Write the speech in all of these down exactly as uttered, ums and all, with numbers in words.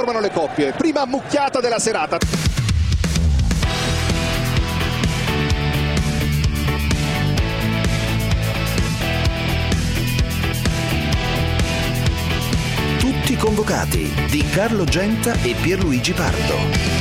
formano le coppie. Prima ammucchiata della serata. Tutti convocati di Carlo Genta e Pierluigi Pardo.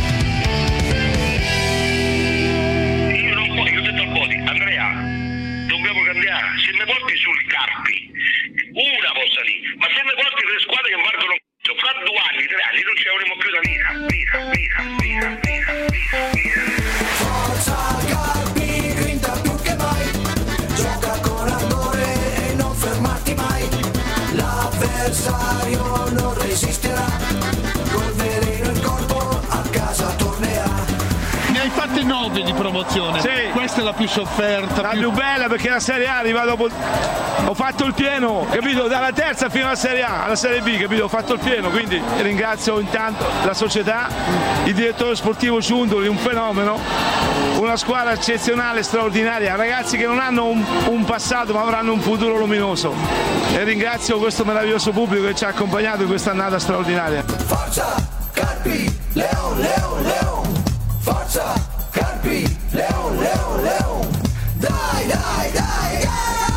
Io non voglio, ho detto a Bodi, Andrea, dobbiamo cambiare. Se mi porti sul Carpi, una possa lì, ma se mi porti le squadre che valgono fra due anni, tre anni, non ci avremo più da vita, vita, vita, vita, vita, vita, vita. Forza Carpi, grinda più che mai, gioca con ardore e non fermarti mai, l'avversario non resisterà, col veleno in corpo a casa tornerà. Ne hai fatte nove di promozione, sì. Questa è la più sofferta, la più... più bella, perché la Serie A arriva dopo, ho fatto il pieno, capito, dalla terza fino alla Serie A, alla Serie B, capito, ho fatto il pieno, quindi ringrazio intanto la società, il direttore sportivo Ciundoli, un fenomeno, una squadra eccezionale, straordinaria, ragazzi che non hanno un, un passato ma avranno un futuro luminoso, e ringrazio questo meraviglioso pubblico che ci ha accompagnato in questa annata straordinaria. Forza Carpi, Leon, Leon, Leon, forza Carpi, Leon, Leon, Leon, dai, dai, dai, yeah!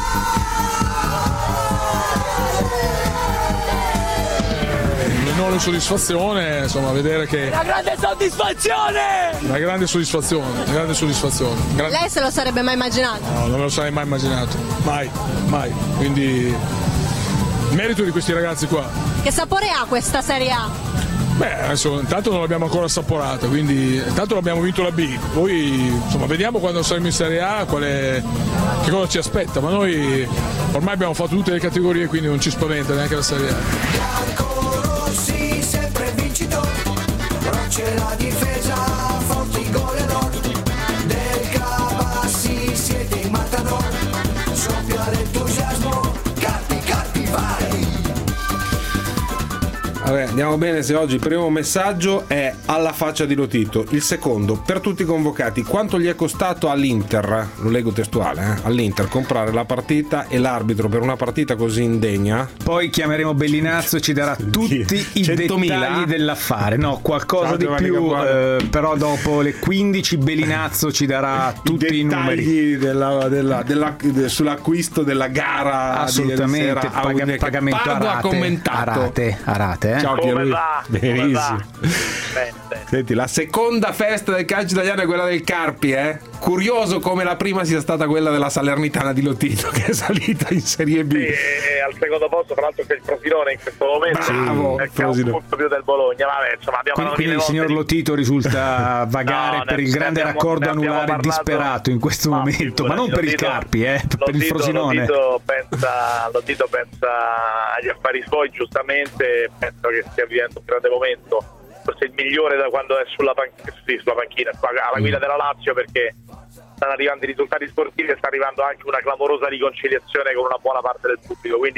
Un'enorme soddisfazione, insomma, vedere che... Una grande soddisfazione! Una grande soddisfazione, una grande soddisfazione. Grande... Lei se lo sarebbe mai immaginato? No, non me lo sarei mai immaginato, mai, mai. Quindi, merito di questi ragazzi qua. Che sapore ha questa Serie A? Beh, adesso intanto non l'abbiamo ancora assaporata, quindi intanto abbiamo vinto la B, poi insomma vediamo quando saremo in Serie A quale, che cosa ci aspetta, ma noi ormai abbiamo fatto tutte le categorie, quindi non ci spaventa neanche la Serie A. Biancorossi sempre vincitori, però c'è la difesa, forti gol e nord, del Cabassi siete i matador, soffia l'entusiasmo, Carpi, Carpi, vai! Vabbè, andiamo bene se oggi il primo messaggio è alla faccia di Lotito. Il secondo, per tutti i convocati, quanto gli è costato all'Inter, lo leggo testuale, eh, all'Inter comprare la partita e l'arbitro per una partita così indegna? Poi chiameremo Bellinazzo e ci darà tutti i dettagli dell'affare. No, qualcosa di più, eh, però dopo le quindici Bellinazzo ci darà tutti i numeri della, della, della, de, sull'acquisto della gara. Assolutamente, di paga, pagamento a rate, ha commentato. a rate, a rate. Eh? Ciao, come va? Benissimo. Come va? Bene, bene. Senti, la seconda festa del calcio italiano è quella del Carpi, eh? Curioso come la prima sia stata quella della Salernitana di Lotito, che è salita in Serie B. Sì, e al secondo posto, tra l'altro, c'è il Frosinone in questo momento. Bravo, è che ha un punto più del Bologna. Vabbè, insomma, abbiamo quindi, quindi il signor Lotito risulta vagare no, per il grande abbiamo, raccordo anulare parlato, disperato in questo ma momento, ma non per il Carpi, eh, Lotito, per il Frosinone. Lotito pensa, Lotito pensa agli affari suoi, giustamente, penso che stia vivendo un grande momento, forse il migliore da quando è sulla, pan- sì, sulla panchina, alla guida della Lazio, perché stanno arrivando i risultati sportivi e sta arrivando anche una clamorosa riconciliazione con una buona parte del pubblico, quindi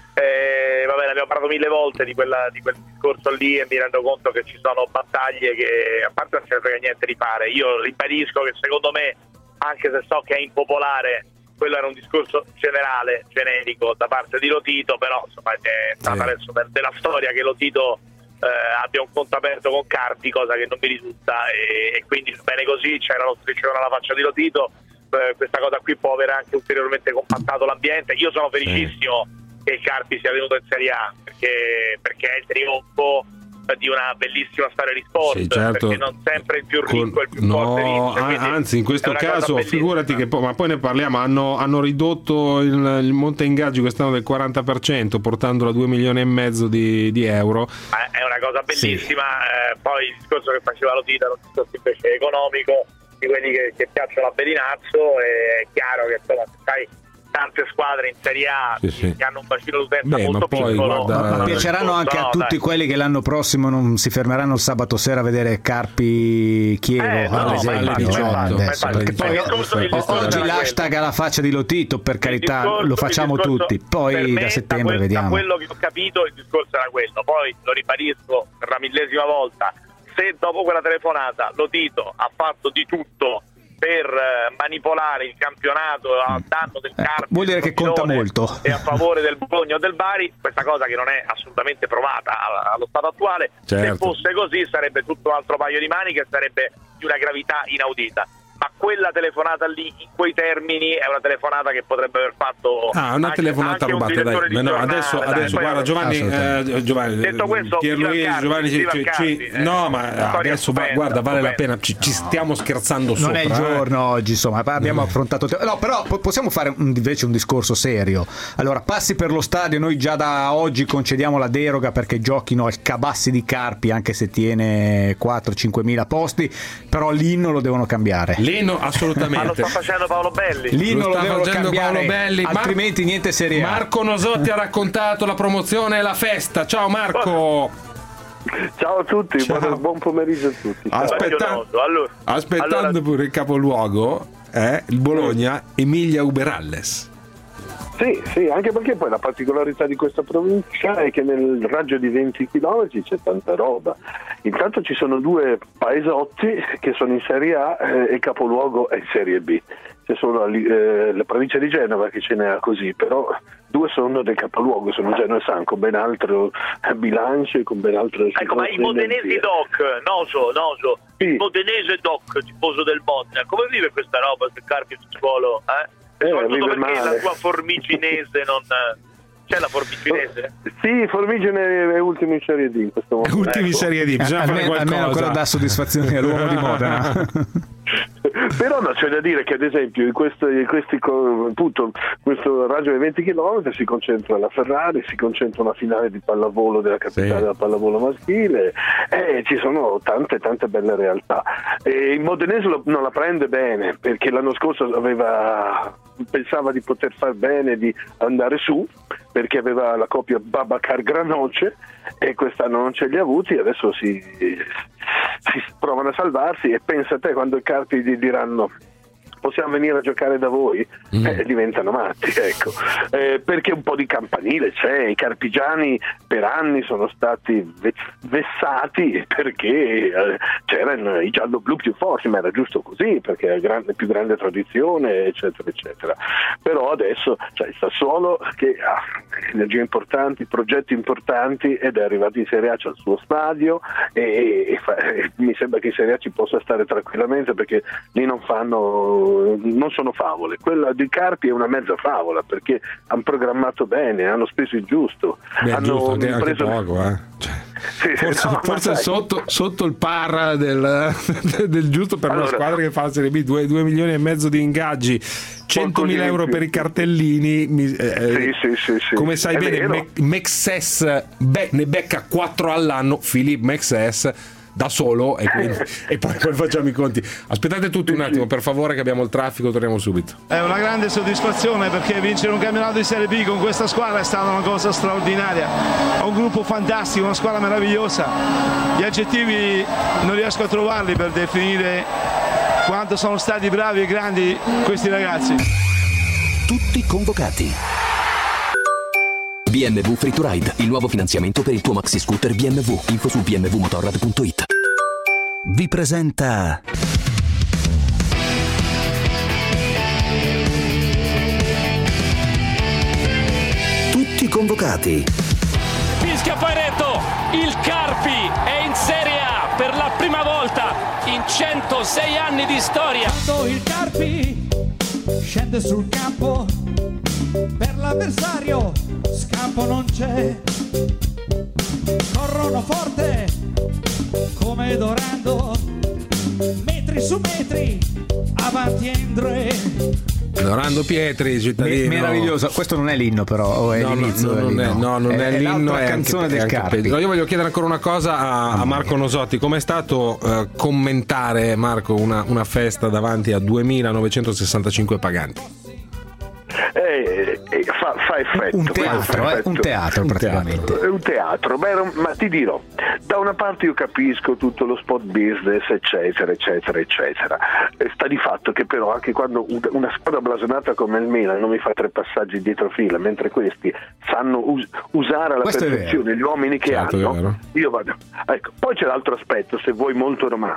eh, va bene, abbiamo parlato mille volte di, quella, di quel discorso lì e mi rendo conto che ci sono battaglie che a parte non ce ne frega niente di fare. Io ribadisco che secondo me, anche se so che è impopolare, quello era un discorso generale, generico da parte di Lotito, però insomma è stata adesso della storia che Lotito eh, abbia un conto aperto con Carpi, cosa che non mi risulta, e, e quindi bene così, c'era lo striscione alla faccia di Lotito, eh, questa cosa qui può aver anche ulteriormente compattato l'ambiente. Io sono felicissimo sì. che il Carpi sia venuto in Serie A, perché, perché è il trionfo di una bellissima storia di sport, sì, certo. perché non sempre il più ricco e il più no, forte vince, anzi in questo caso figurati che poi, ma poi ne parliamo, hanno, hanno ridotto il, il monte ingaggi quest'anno del quaranta per cento, portandolo a due milioni e mezzo di, di euro. È una cosa bellissima, sì. eh, poi il discorso che faceva Lotito era un discorso invece economico, di quelli che, che piacciono a Bellinazzo. È chiaro che insomma sai tante squadre in Serie A sì, sì. che hanno un bacino d'utenza Beh, molto poi, piccolo. Guarda, ma piaceranno anche no, a tutti dai. quelli che l'anno prossimo non si fermeranno il sabato sera a vedere Carpi Chievo eh, no, alle no, diciotto. Perché poi oggi l'hashtag alla faccia di Lotito, per carità, discorso, lo facciamo discorso, tutti, poi me, da settembre da quel, vediamo. Da quello che ho capito il discorso era quello, poi lo ribadisco per la millesima volta, se dopo quella telefonata Lotito ha fatto di tutto per eh, manipolare il campionato a danno del Carpi, vuol dire che conta molto e a favore del Bologna o del Bari, questa cosa che non è assolutamente provata allo stato attuale. Certo. Se fosse così sarebbe tutto un altro paio di maniche, sarebbe di una gravità inaudita. Ma quella telefonata lì in quei termini è una telefonata che potrebbe aver fatto ah una anche, telefonata anche rubata, dai. Di No, giornale, adesso, dai, adesso guarda Giovanni, eh, Giovanni detto questo, Pierluigi, Giovanni ci, ci, ci, eh, no ma adesso stupenda, guarda vale stupenda. la pena, ci, ci stiamo scherzando non sopra, è il giorno eh. oggi, insomma abbiamo mm. affrontato te- no, però po- possiamo fare un, invece un discorso serio. Allora, passi per lo stadio, noi già da oggi concediamo la deroga perché giochino al Cabassi di Carpi, anche se tiene quattro cinque mila posti, però l'inno lo devono cambiare, l'inno assolutamente. Ma lo sta facendo Paolo Belli. L'inno lo, lo devono cambiare, Paolo Belli. altrimenti Mar- niente Serie A. Marco Nosotti ha raccontato la promozione e la festa. Ciao Marco. Ciao a tutti, Ciao. Buon, buon pomeriggio a tutti. Aspetta- allora, aspettando allora... pure il capoluogo, eh, il Bologna, Emilia Uberalles. Sì, sì, anche perché poi la particolarità di questa provincia è che nel raggio di venti chilometri c'è tanta roba. Intanto ci sono due paesotti che sono in Serie A eh, e il capoluogo è in Serie B. C'è solo eh, la provincia di Genova che ce n'è così, però due sono del capoluogo, sono Genova e San, con ben altro bilancio e con ben altro... Ecco, ma i modenesi doc, Noso, Noso, sì. Il modenese doc, tifoso del Modena, come vive questa roba se Carpi sul suolo, eh? Eh, soprattutto perché male. la tua Formiginese non... C'è la Formiginese? Sì, Formigine è ultimo in Serie D in questo momento. Ultimi in Serie D, bisogna almeno, fare qualcosa. almeno quello dà soddisfazione all'uomo di Modena. Però no, c'è da dire che ad esempio in questo, in questi, appunto, questo raggio di venti chilometri si concentra la Ferrari, si concentra una finale di pallavolo della capitale sì. della pallavolo maschile e ci sono tante tante belle realtà. E il modenese lo, non la prende bene perché l'anno scorso aveva pensava di poter far bene, di andare su, perché aveva la coppia Babacar Granoce e quest'anno non ce li ha avuti, adesso si, si provano a salvarsi e pensa a te quando i Carpi gli diranno possiamo venire a giocare da voi, mm. eh, diventano matti, ecco, eh, perché un po' di campanile c'è, i carpigiani per anni sono stati vessati perché eh, c'erano i giallo-blu più forti, ma era giusto così, perché è grande, più grande tradizione, eccetera, eccetera. Però adesso c'è il Sassuolo che ha energie importanti, progetti importanti ed è arrivato in Serie A, c'è il suo stadio e, e, fa, e mi sembra che in Serie A ci possa stare tranquillamente perché lì non fanno non sono favole. Quella di Carpi è una mezza favola perché hanno programmato bene, hanno speso il giusto. Beh, hanno giusto, anche preso... poco, eh. Cioè, sì, forse no, forse sotto, sotto il par del, del giusto per allora, una squadra che fa la Serie B, due milioni e mezzo di ingaggi, centomila euro per i cartellini. Mi, eh, sì, sì, sì, sì. Come sai è bene, Mexes be- ne becca quattro all'anno, Philippe Mexes da solo e, quindi, e poi, poi facciamo i conti. Aspettate tutti un attimo per favore che abbiamo il traffico, torniamo subito. È una grande soddisfazione perché vincere un campionato di Serie B con questa squadra è stata una cosa straordinaria, è un gruppo fantastico, una squadra meravigliosa, gli aggettivi non riesco a trovarli per definire quanto sono stati bravi e grandi questi ragazzi. Tutti convocati. B M W Free to Ride, il nuovo finanziamento per il tuo maxi scooter B M W. Info su b m w motorrad punto it. Vi presenta Tutti convocati. Fischia Pareto, il Carpi è in Serie A per la prima volta in centosei anni di storia. Quando il Carpi scende sul campo per l'avversario scampo non c'è, corrono forte come Dorando, metri su metri avanti Endre. Dorando Pietri, cittadino. Meraviglioso. Questo non è l'inno, però, o è no, l'inizio no, non dell'inno. È, no, non è, è l'inno, è canzone anche, del Carpi. Io voglio chiedere ancora una cosa a, a Marco Nosotti: com'è stato uh, commentare, Marco, una, una festa davanti a duemilanovecentosessantacinque paganti? Eh, eh, fa, fa effetto un teatro, eh, un teatro praticamente è un teatro, Beh, ma ti dirò, da una parte io capisco tutto lo spot business eccetera eccetera eccetera, e sta di fatto che però anche quando una squadra blasonata come il Milan non mi fa tre passaggi dietro fila mentre questi sanno us- usare alla Questo perfezione gli uomini che certo, hanno, io vado. Ecco, poi c'è l'altro aspetto, se vuoi molto romantico,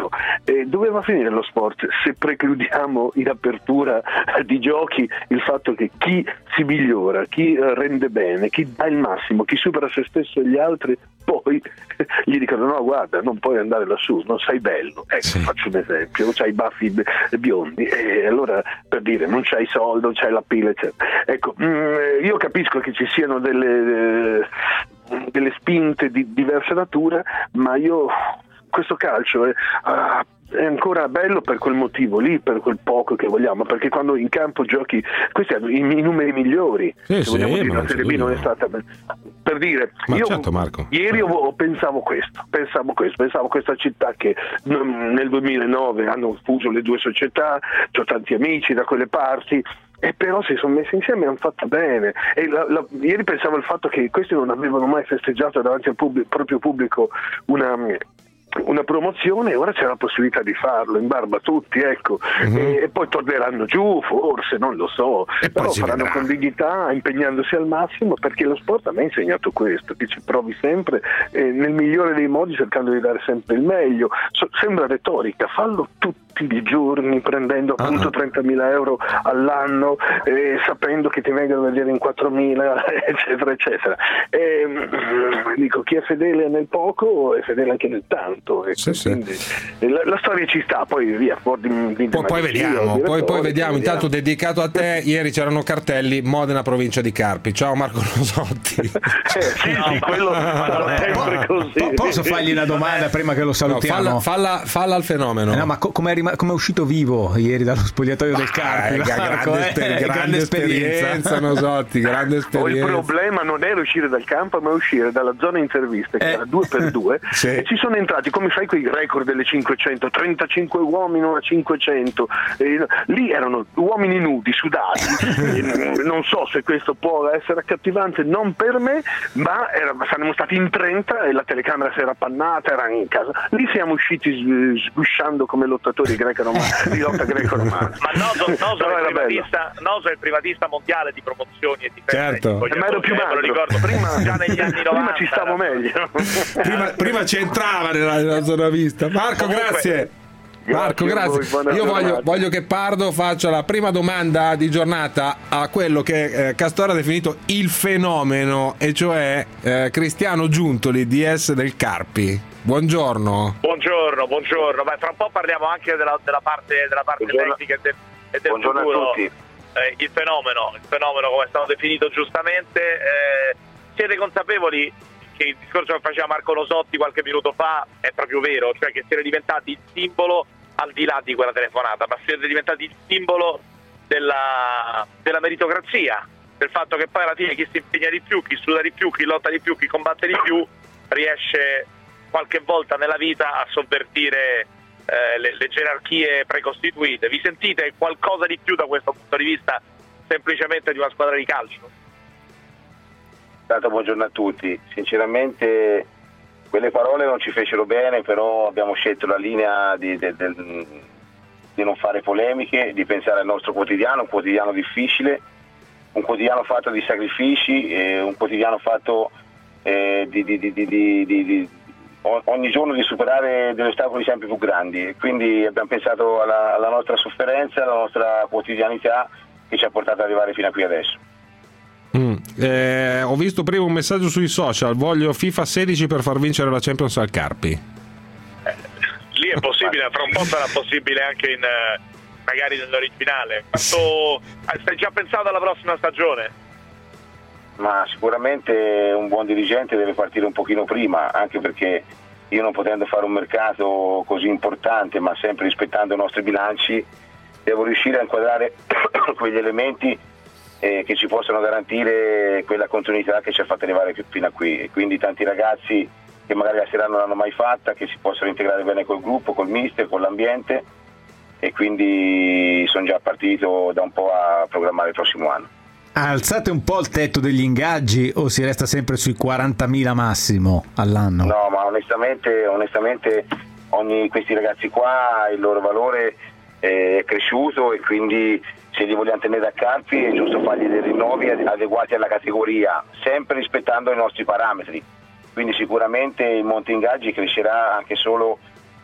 ecco, eh, dove va a finire lo sport se precludiamo in apertura di giochi il fatto che chi si migliora, chi eh, rende bene, chi dà il massimo, chi supera se stesso e gli altri, poi gli dicono no guarda non puoi andare lassù, non sei bello, ecco, sì. Faccio un esempio, non c'hai i baffi biondi e allora per dire non c'hai soldo, non c'hai la pila eccetera. Ecco, mh, io capisco che ci siano delle, eh, delle spinte di diversa natura, ma io questo calcio è, ah, è ancora bello per quel motivo lì, per quel poco che vogliamo, perché quando in campo giochi questi hanno i, i numeri migliori, sì, se sì, vogliamo dire la ma Serie B non è stata per dire ma io certo, Marco. Ieri ho, pensavo questo pensavo questo pensavo questa città che nel duemilanove hanno fuso le due società, ho tanti amici da quelle parti e però si sono messi insieme e hanno fatto bene e la, la, ieri pensavo al fatto che questi non avevano mai festeggiato davanti al pubblico, proprio pubblico una una promozione e ora c'è la possibilità di farlo in barba a tutti, ecco, uh-huh. e, e poi torneranno giù forse, non lo so, e però faranno vedrà. Con dignità, impegnandosi al massimo, perché lo sport a me ha insegnato questo, che ci provi sempre eh, nel migliore dei modi, cercando di dare sempre il meglio. So, sembra retorica, fallo tutti i giorni prendendo appunto uh-huh. trentamila euro all'anno, eh, sapendo che ti vengono a vedere in quattromila eccetera eccetera, e, mm, dico chi è fedele nel poco è fedele anche nel tanto. Sì, quindi, sì. La, la storia ci sta, poi via fuori di, di poi, poi vediamo, poi, poi vediamo. Intanto dedicato a te, ieri c'erano cartelli Modena provincia di Carpi. Ciao Marco Nosotti. eh, sì, no, sì, quello sarà sempre così. Posso fargli una domanda prima che lo salutiamo? No, falla, falla, falla al fenomeno. Eh no, ma co- come è, rim- è uscito vivo ieri dallo spogliatoio del Carpi? Eh, Marco, grande, esper- grande, grande esperienza, esperienza Nosotti, grande esperienza. Il problema non era uscire dal campo, ma uscire dalla zona interviste, che eh. era due per due, sì. E ci sono entrati, come fai quei record delle cinquecento, trentacinque uomini a cinquecento, e lì erano uomini nudi, sudati. Non so se questo può essere accattivante, non per me, ma era, saremmo stati in trenta e la telecamera si era appannata, era in casa. Lì siamo usciti sgusciando come lottatori greco-romani, di lotta greco-romana. Ma Noso, Noso, è il privatista, Noso è il privatista mondiale di promozioni e di feste. Certo. Ma ero più magro, me lo ricordo, prima, già negli anni novanta. Prima ci stavo meglio. Prima, prima c'entrava nella, nella zona vista. Marco, comunque, grazie. Marco, grazie. grazie. Io voglio, voglio che Pardo faccia la prima domanda di giornata a quello che eh, Castore ha definito il fenomeno, e cioè eh, Cristiano Giuntoli, D S del Carpi. Buongiorno. Buongiorno, buongiorno. Beh, tra un po' parliamo anche della, della parte, della parte tecnica e del, e del buongiorno futuro. A tutti. Eh, il fenomeno, il fenomeno come è stato definito giustamente. Eh, siete consapevoli che il discorso che faceva Marco Nosotti qualche minuto fa è proprio vero, cioè che siete diventati il simbolo, al di là di quella telefonata, ma siete diventati il simbolo della, della meritocrazia, del fatto che poi alla fine chi si impegna di più, chi studia di più, chi lotta di più, chi combatte di più, riesce qualche volta nella vita a sovvertire eh, le, le gerarchie precostituite. Vi sentite qualcosa di più da questo punto di vista semplicemente di una squadra di calcio? Tanto buongiorno a tutti. Sinceramente quelle parole non ci fecero bene, però abbiamo scelto la linea di, di, di, di non fare polemiche, di pensare al nostro quotidiano, un quotidiano difficile, un quotidiano fatto di sacrifici, eh, un quotidiano fatto eh, di, di, di, di, di, di, di ogni giorno di superare degli ostacoli sempre più grandi. Quindi abbiamo pensato alla, alla nostra sofferenza, alla nostra quotidianità che ci ha portato ad arrivare fino a qui adesso. Mm. Eh, ho visto prima un messaggio sui social: voglio FIFA sedici per far vincere la Champions al Carpi. Eh, lì è possibile, fra un po' sarà possibile anche in magari nell'originale. Quanto, stai già pensando alla prossima stagione? Ma sicuramente un buon dirigente deve partire un pochino prima, anche perché io, non potendo fare un mercato così importante ma sempre rispettando i nostri bilanci, devo riuscire a inquadrare quegli elementi eh, che ci possano garantire quella continuità che ci ha fatto arrivare fino a qui. E quindi tanti ragazzi che magari la sera non l'hanno mai fatta, che si possono integrare bene col gruppo, col mister, con l'ambiente, e quindi sono già partito da un po' a programmare il prossimo anno. Alzate un po' il tetto degli ingaggi o si resta sempre sui quarantamila massimo all'anno? No, ma onestamente, onestamente ogni, questi ragazzi qua, il loro valore è cresciuto, e quindi se li vogliamo tenere a Carpi è giusto fargli dei rinnovi adeguati alla categoria, sempre rispettando i nostri parametri. Quindi sicuramente il monte ingaggi crescerà anche solo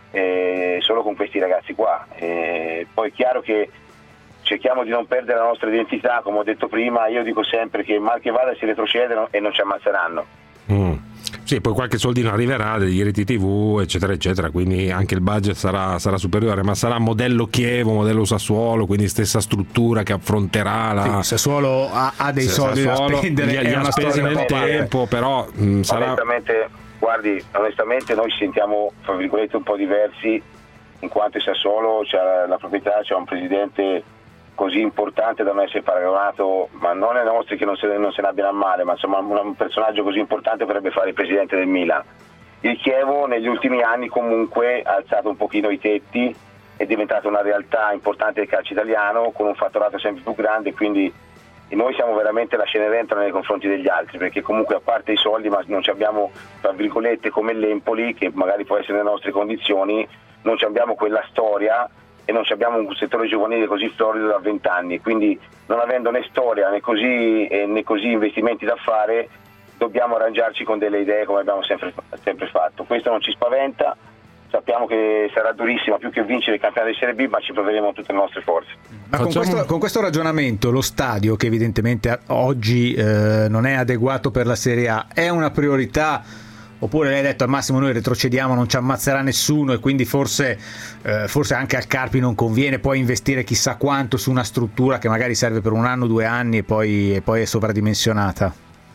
eh, solo con questi ragazzi qua. Eh, poi è chiaro che cerchiamo di non perdere la nostra identità, come ho detto prima. Io dico sempre che mal che vada si retrocedono e non ci ammazzeranno. Mm. Sì, poi qualche soldino arriverà, degli diritti tivù, eccetera, eccetera, quindi anche il budget sarà, sarà superiore, ma sarà modello Chievo, modello Sassuolo, quindi stessa struttura che affronterà la... Sì, Sassuolo ha, ha dei soldi Sassuolo, da spendere, li, li è ha una spesi storia nel tempo, però mh, sarà... Onestamente, guardi, onestamente noi ci sentiamo, fra virgolette, un po' diversi, in quanto il Sassuolo c'ha la proprietà, c'è un presidente così importante da non essere paragonato, ma non ai nostri che non se, non se ne abbiano a male, ma insomma un personaggio così importante potrebbe fare il presidente del Milan. Il Chievo negli ultimi anni comunque ha alzato un pochino i tetti, è diventata una realtà importante del calcio italiano con un fatturato sempre più grande, quindi noi siamo veramente la Cenerentola nei confronti degli altri, perché comunque a parte i soldi, ma non ci abbiamo, tra virgolette, come l'Empoli, che magari può essere nelle nostre condizioni, non ci abbiamo quella storia e non abbiamo un settore giovanile così florido da vent'anni, quindi non avendo né storia né così, eh, né così investimenti da fare, dobbiamo arrangiarci con delle idee come abbiamo sempre, sempre fatto. Questo non ci spaventa, sappiamo che sarà durissima più che vincere il campionato di Serie B, ma ci proveremo tutte le nostre forze. Ma con questo, con questo ragionamento lo stadio, che evidentemente oggi eh, non è adeguato per la Serie A, è una priorità? Oppure lei ha detto al massimo noi retrocediamo, non ci ammazzerà nessuno e quindi forse, eh, forse anche al Carpi non conviene poi investire chissà quanto su una struttura che magari serve per un anno, due anni e poi, e poi è sovradimensionata?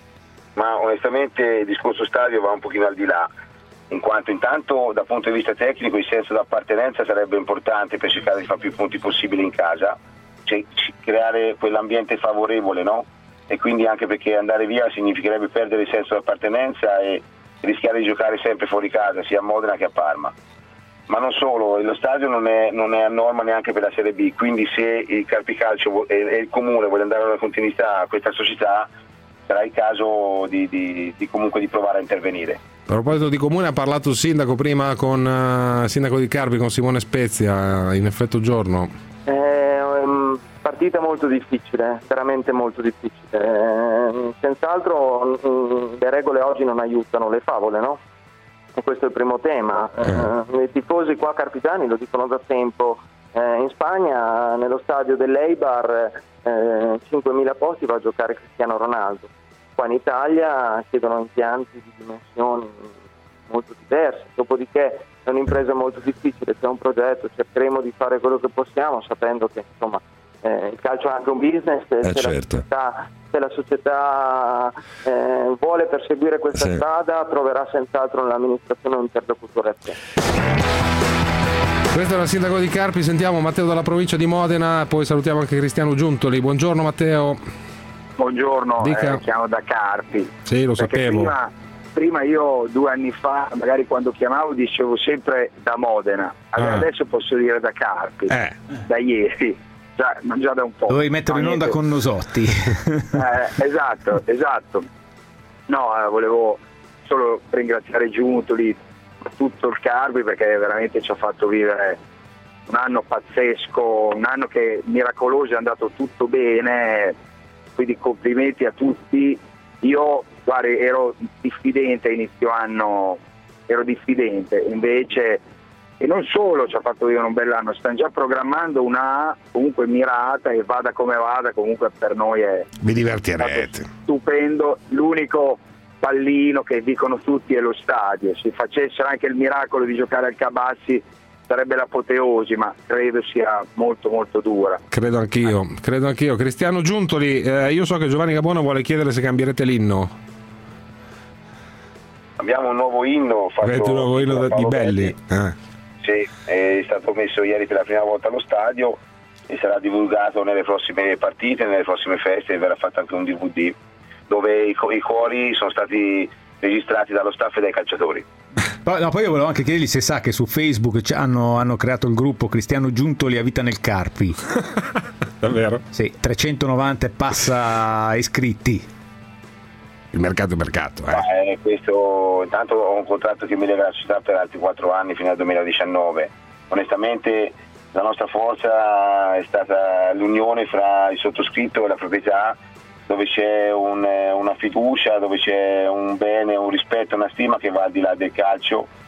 Ma onestamente il discorso stadio va un pochino al di là, in quanto intanto dal punto di vista tecnico il senso d'appartenenza sarebbe importante per cercare di fare più punti possibili in casa, cioè creare quell'ambiente favorevole, no? E quindi anche perché andare via significherebbe perdere il senso d'appartenenza e rischiare di giocare sempre fuori casa, sia a Modena che a Parma. Ma non solo, lo stadio non è, non è a norma neanche per la Serie B, quindi se il Carpicalcio e, e il Comune vogliono dare una continuità a questa società, sarà il caso di, di, di comunque di provare a intervenire. A proposito di Comune, ha parlato il sindaco prima con uh, il sindaco di Carpi, con Simone Spezia, in effetto giorno. È um, partita molto difficile, veramente molto difficile. Eh, senz'altro mh, le regole oggi non aiutano, le favole, no? E questo è il primo tema. Eh, i tifosi qua carpitani lo dicono da tempo. Eh, in Spagna, nello stadio dell'Eibar, eh, cinquemila posti va a giocare Cristiano Ronaldo. Qua in Italia chiedono impianti di dimensioni molto diverse, dopodiché è un'impresa molto difficile, c'è un progetto, cercheremo di fare quello che possiamo sapendo che insomma eh, il calcio è anche un business, eh, se, certo. la società, se la società eh, vuole perseguire questa sì. strada troverà senz'altro nell'amministrazione un interlocutore attento. Questo era il sindaco di Carpi, sentiamo Matteo dalla provincia di Modena, poi salutiamo anche Cristiano Giuntoli. Buongiorno Matteo. Buongiorno, Dica. eh, chiamo da Carpi. Sì, lo Perché sapevo. Prima, prima io due anni fa, magari quando chiamavo dicevo sempre da Modena, allora Ah. adesso posso dire da Carpi, Eh. da ieri, già, ma già da un po'. Dovevi metterlo No, in onda niente. con Nosotti. Eh, esatto, esatto. No, eh, volevo solo ringraziare Giuntoli, tutto il Carpi, perché veramente ci ha fatto vivere un anno pazzesco, un anno che miracoloso, è andato tutto bene, quindi complimenti a tutti. Io guardi, ero diffidente a inizio anno, ero diffidente, invece, e non solo ci ha fatto vivere un bell'anno, stanno già programmando una A comunque mirata e vada come vada, comunque per noi è Vi divertirete. stupendo. L'unico pallino che dicono tutti è lo stadio, se facessero anche il miracolo di giocare al Cabassi sarebbe l'apoteosi, ma credo sia molto molto dura. Credo anch'io, credo anch'io. Cristiano Giuntoli, eh, io so che Giovanni Gabona vuole chiedere se cambierete l'inno. Abbiamo un nuovo inno fatto Avete un nuovo inno da da- di Paolo Belli. Belli. Eh. Sì, è stato messo ieri per la prima volta allo stadio e sarà divulgato nelle prossime partite, nelle prossime feste, e verrà fatto anche un D V D dove i, co- i cori sono stati registrati dallo staff e dai calciatori. Poi, no, poi io volevo anche chiedergli se sa che su Facebook c- hanno, hanno creato il gruppo Cristiano Giuntoli a vita nel Carpi. Davvero? Sì, trecentonovanta e passa iscritti. Il mercato è mercato, eh. Ma, eh, questo, intanto ho un contratto che mi lega la società per altri quattro anni fino al duemiladiciannove. Onestamente la nostra forza è stata l'unione fra il sottoscritto e la proprietà, dove c'è un, una fiducia, dove c'è un bene, un rispetto, una stima che va al di là del calcio,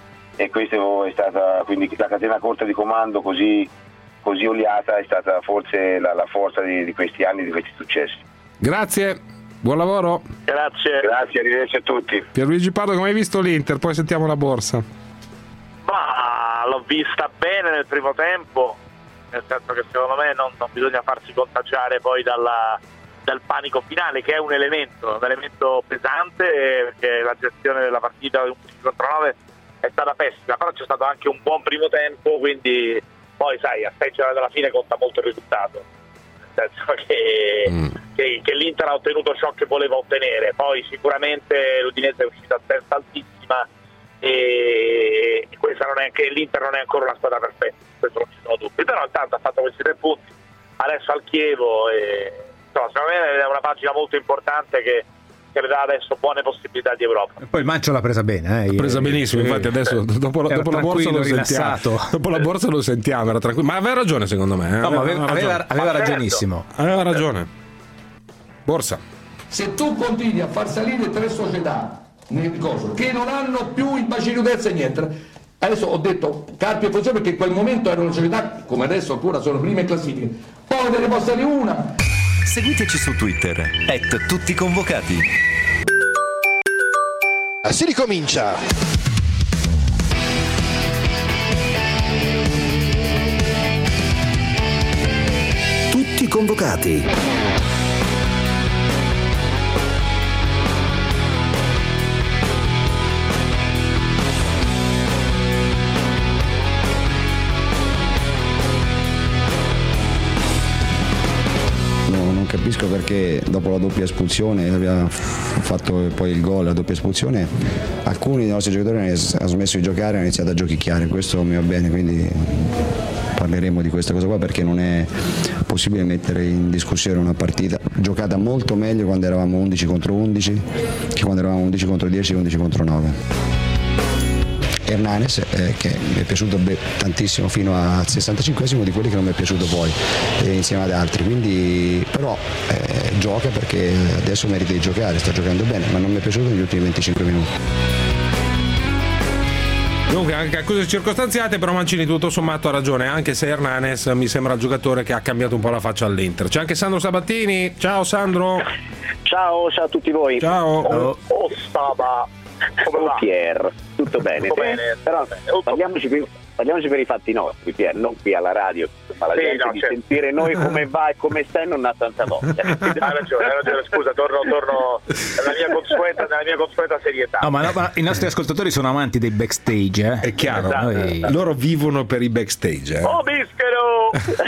e questo è stata, quindi la catena corta di comando così, così oliata è stata forse la, la forza di, di questi anni, di questi successi. Grazie, buon lavoro. Grazie. Grazie, arrivederci a tutti. Pierluigi Pardo, come hai visto l'Inter? Poi sentiamo la borsa. Ma l'ho vista bene nel primo tempo, nel senso che secondo me non, non bisogna farsi contagiare poi dalla, dal panico finale, che è un elemento, un elemento pesante, perché la gestione della partita undici contro nove è stata pessima, però c'è stato anche un buon primo tempo, quindi poi sai, a sei giornate dalla fine conta molto il risultato, nel senso che, mm. che, che l'Inter ha ottenuto ciò che voleva ottenere, poi sicuramente l'Udinese è uscita a testa altissima e questa non è che l'Inter non è ancora una squadra perfetta, questo non ci sono dubbi, però intanto ha fatto questi tre punti adesso al Chievo e insomma, secondo me è una pagina molto importante che, che le dà adesso buone possibilità di Europa. E poi il Mancio l'ha presa bene, eh? L'ha presa benissimo, infatti adesso dopo, dopo la borsa lo sentiamo, dopo la borsa lo sentiamo, era tranquillo, ma aveva ragione secondo me, eh? No, ma aveva, aveva, aveva ma ragionissimo, certo. aveva ragione. Borsa. Se tu continui a far salire tre società nel coso, che non hanno più il bacino terzo e niente, adesso ho detto Carpi e Fonseca perché in quel momento erano società come adesso ancora sono prime in classifica, poi te ne può salire una. Seguiteci su Twitter at tutti convocati. Si ricomincia. Tutti convocati. Capisco perché dopo la doppia espulsione aveva fatto poi il gol, la doppia espulsione, alcuni dei nostri giocatori hanno smesso di giocare e hanno iniziato a giochicchiare, questo mi va bene, quindi parleremo di questa cosa qua perché non è possibile mettere in discussione una partita giocata molto meglio quando eravamo undici contro undici che quando eravamo undici contro dieci e undici contro nove. Hernanes eh, che mi è piaciuto be- tantissimo fino al sessantacinquesimo, di quelli che non mi è piaciuto poi eh, insieme ad altri, quindi però eh, gioca perché adesso merita di giocare, sta giocando bene, ma non mi è piaciuto negli ultimi venticinque minuti. Dunque anche a cose circostanziate, però Mancini tutto sommato ha ragione, anche se Hernanes mi sembra il giocatore che ha cambiato un po' la faccia all'Inter. C'è anche Sandro Sabattini, ciao Sandro. Ciao, ciao a tutti voi. Ciao. Oh, oh Stava. Come va? Pier, tutto bene, tutto te? bene. Però parliamoci per, parliamoci per i fatti nostri, Pier, non qui alla radio, ma la sì, gente no, di certo. sentire noi come va e come stai non ha tanta voglia. Hai ragione, hai ragione, scusa, torno, torno nella mia consueta, nella mia consueta serietà. No, ma, no, ma i nostri ascoltatori sono amanti dei backstage, eh? È chiaro, esatto, Noi... esatto. Loro vivono per i backstage. Eh? Oh Bischero!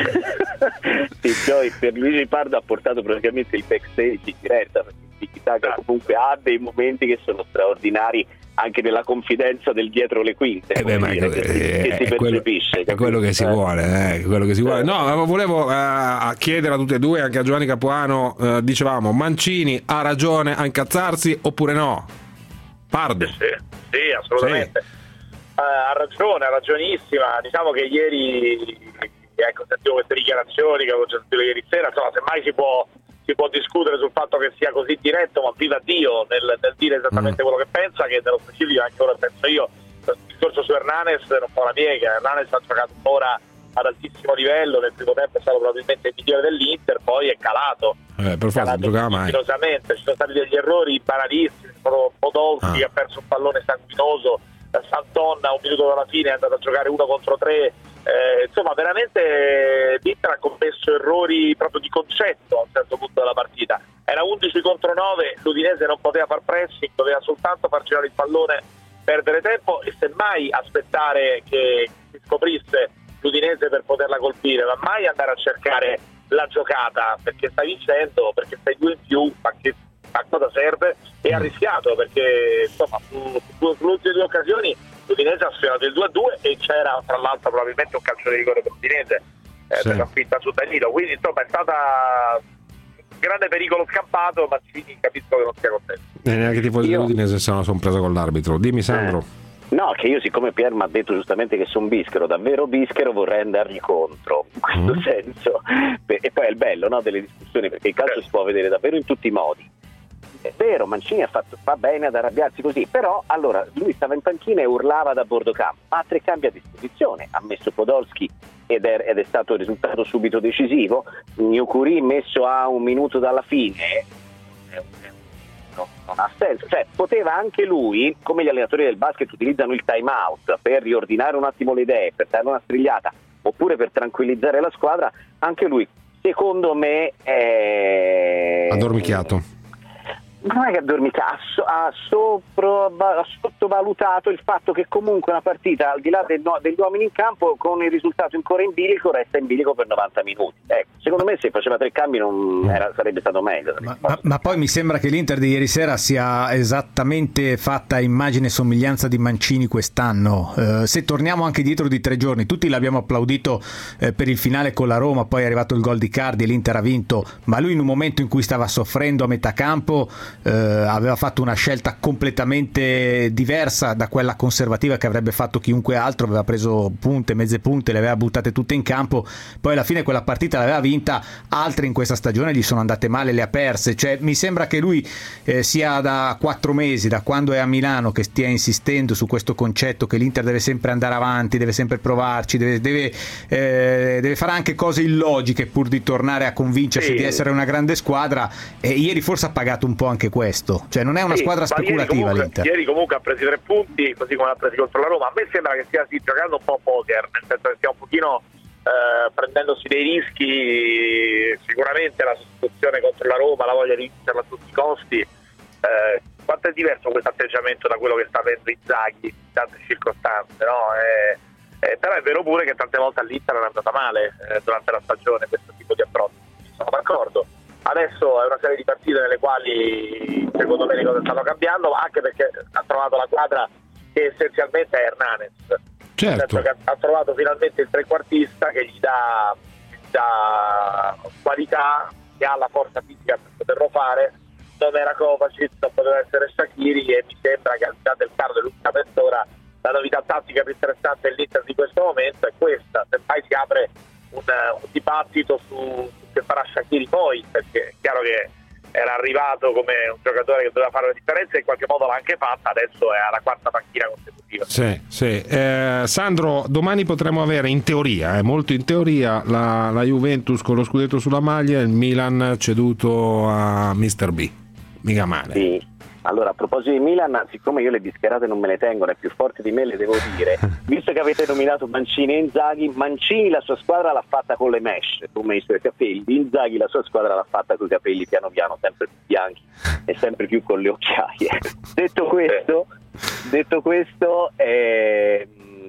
Sì, poi per Luigi Pardo ha portato praticamente il backstage in diretta, perché il Tiki-Taka comunque ha dei momenti che sono straordinari anche nella confidenza del dietro le quinte, eh beh, ma dire, è, che, si, che si è quello, percepisce. è quello che si eh. vuole, eh, quello che si vuole. No, ma volevo uh, chiedere a tutti e due, anche a Giovanni Capuano, uh, dicevamo, Mancini ha ragione a incazzarsi oppure no? Pardo. Sì, sì, assolutamente. Sì. Uh, ha ragione, ha ragionissima. Diciamo che ieri, ecco, sentivo queste dichiarazioni che avevo già sentito ieri sera, insomma, semmai si può si può discutere sul fatto che sia così diretto, ma viva Dio nel, nel dire esattamente mm. quello che pensa, che nello specifico anche ora penso io. Il discorso su Hernanes non fa la piega, Hernanes ha giocato ora ad altissimo livello, nel primo tempo è stato probabilmente il migliore dell'Inter, poi è calato, eh, per forza giocava mai. Ci sono stati degli errori banalissimi, Podolski ah. ha perso un pallone sanguinoso, Santonna un minuto dalla fine è andato a giocare uno contro tre. Eh, insomma veramente l'Inter ha commesso errori proprio di concetto a un certo punto della partita, era undici contro nove, l'Udinese non poteva far pressing, doveva soltanto far girare il pallone, perdere tempo e semmai aspettare che si scoprisse l'Udinese per poterla colpire, ma mai andare a cercare la giocata perché stai vincendo, perché stai due in più, ma che a cosa serve? E ha rischiato perché insomma su due due occasioni l'Udinese ha sfiorato il due a due e c'era tra l'altro probabilmente un calcio di rigore per l'Udinese eh, sì. per la spinta su Danilo, quindi insomma è stata un grande pericolo scampato, ma capisco che non sia contento. E neanche i tifosi dell'Udinese se no sono preso con l'arbitro. Dimmi Sandro. Eh. No, che io siccome Pier mi ha detto giustamente che sono bischero, davvero bischero, vorrei andargli contro in questo mm. senso. E poi è il bello, no, delle discussioni, perché il calcio si può vedere davvero in tutti i modi. è vero, Mancini ha fatto, fa bene ad arrabbiarsi così, però allora lui stava in panchina e urlava da bordo campo, ha tre cambi a disposizione, ha messo Podolski ed è, ed è stato il risultato subito decisivo. Njokurí messo a un minuto dalla fine eh, no, non ha senso, cioè poteva anche lui, come gli allenatori del basket utilizzano il time out per riordinare un attimo le idee, per dare una strigliata oppure per tranquillizzare la squadra, anche lui secondo me è addormicato. Non è che addormica, ha, so, ha, sopra, ha sottovalutato il fatto che comunque una partita, al di là del, no, degli uomini in campo, con il risultato ancora in bilico, resta in bilico per novanta minuti. Ecco, secondo me se faceva tre cambi non era, sarebbe stato meglio. Ma, ma, ma poi mi sembra che l'Inter di ieri sera sia esattamente fatta immagine e somiglianza di Mancini quest'anno. Eh, se torniamo anche dietro di tre giorni, tutti l'abbiamo applaudito eh, per il finale con la Roma, poi è arrivato il gol di Cardi e l'Inter ha vinto, ma lui in un momento in cui stava soffrendo a metà campo Eh, aveva fatto una scelta completamente diversa da quella conservativa che avrebbe fatto chiunque altro, aveva preso punte, mezze punte, le aveva buttate tutte in campo, poi alla fine quella partita l'aveva vinta, altre in questa stagione gli sono andate male, le ha perse, cioè mi sembra che lui eh, sia da quattro mesi, da quando è a Milano, che stia insistendo su questo concetto che l'Inter deve sempre andare avanti, deve sempre provarci, deve, deve, eh, deve fare anche cose illogiche pur di tornare a convincersi sì. di essere una grande squadra, e ieri forse ha pagato un po' anche questo, cioè non è una sì, squadra speculativa ieri comunque, l'Inter. Ieri comunque ha preso tre punti, così come l'ha preso contro la Roma. A me sembra che stia sì, giocando un po' poker, nel senso che stia un pochino eh, prendendosi dei rischi. Sicuramente la sostituzione contro la Roma, la voglia di vincerla a tutti i costi. Eh, quanto è diverso questo atteggiamento da quello che sta avendo Inzaghi in tante circostanze, no? Eh, eh, però è vero pure che tante volte all'Inter è andata male eh, durante la stagione questo tipo di approccio. Sono d'accordo. Adesso è una serie di partite nelle quali secondo me le cose stanno cambiando, anche perché ha trovato la quadra che essenzialmente è Hernanes. Certo. Che ha trovato finalmente il trequartista che gli dà, gli dà qualità, che ha la forza fisica per poterlo fare. Non era Kovacic, non poteva essere Shaqiri, e mi sembra che al di là del caro dell'ultima mezz'ora la novità tattica più interessante dell'Inter di questo momento è questa. Semmai si apre un, un dibattito su che farà Shaqiri poi, perché è chiaro che era arrivato come un giocatore che doveva fare la differenza e in qualche modo l'ha anche fatta, adesso è alla quarta panchina consecutiva. Sì, sì. Eh, Sandro, domani potremo avere in teoria, eh, molto in teoria, la, la Juventus con lo scudetto sulla maglia, il Milan ceduto a mister B, mica male. Sì. Allora, a proposito di Milan, siccome io le bischerate non me le tengo, è più forte di me, le devo dire, visto che avete nominato Mancini e Inzaghi, Mancini la sua squadra l'ha fatta con le mesh, come i suoi capelli, Inzaghi la sua squadra l'ha fatta con i capelli piano piano, sempre più bianchi e sempre più con le occhiaie. Detto questo, detto questo eh,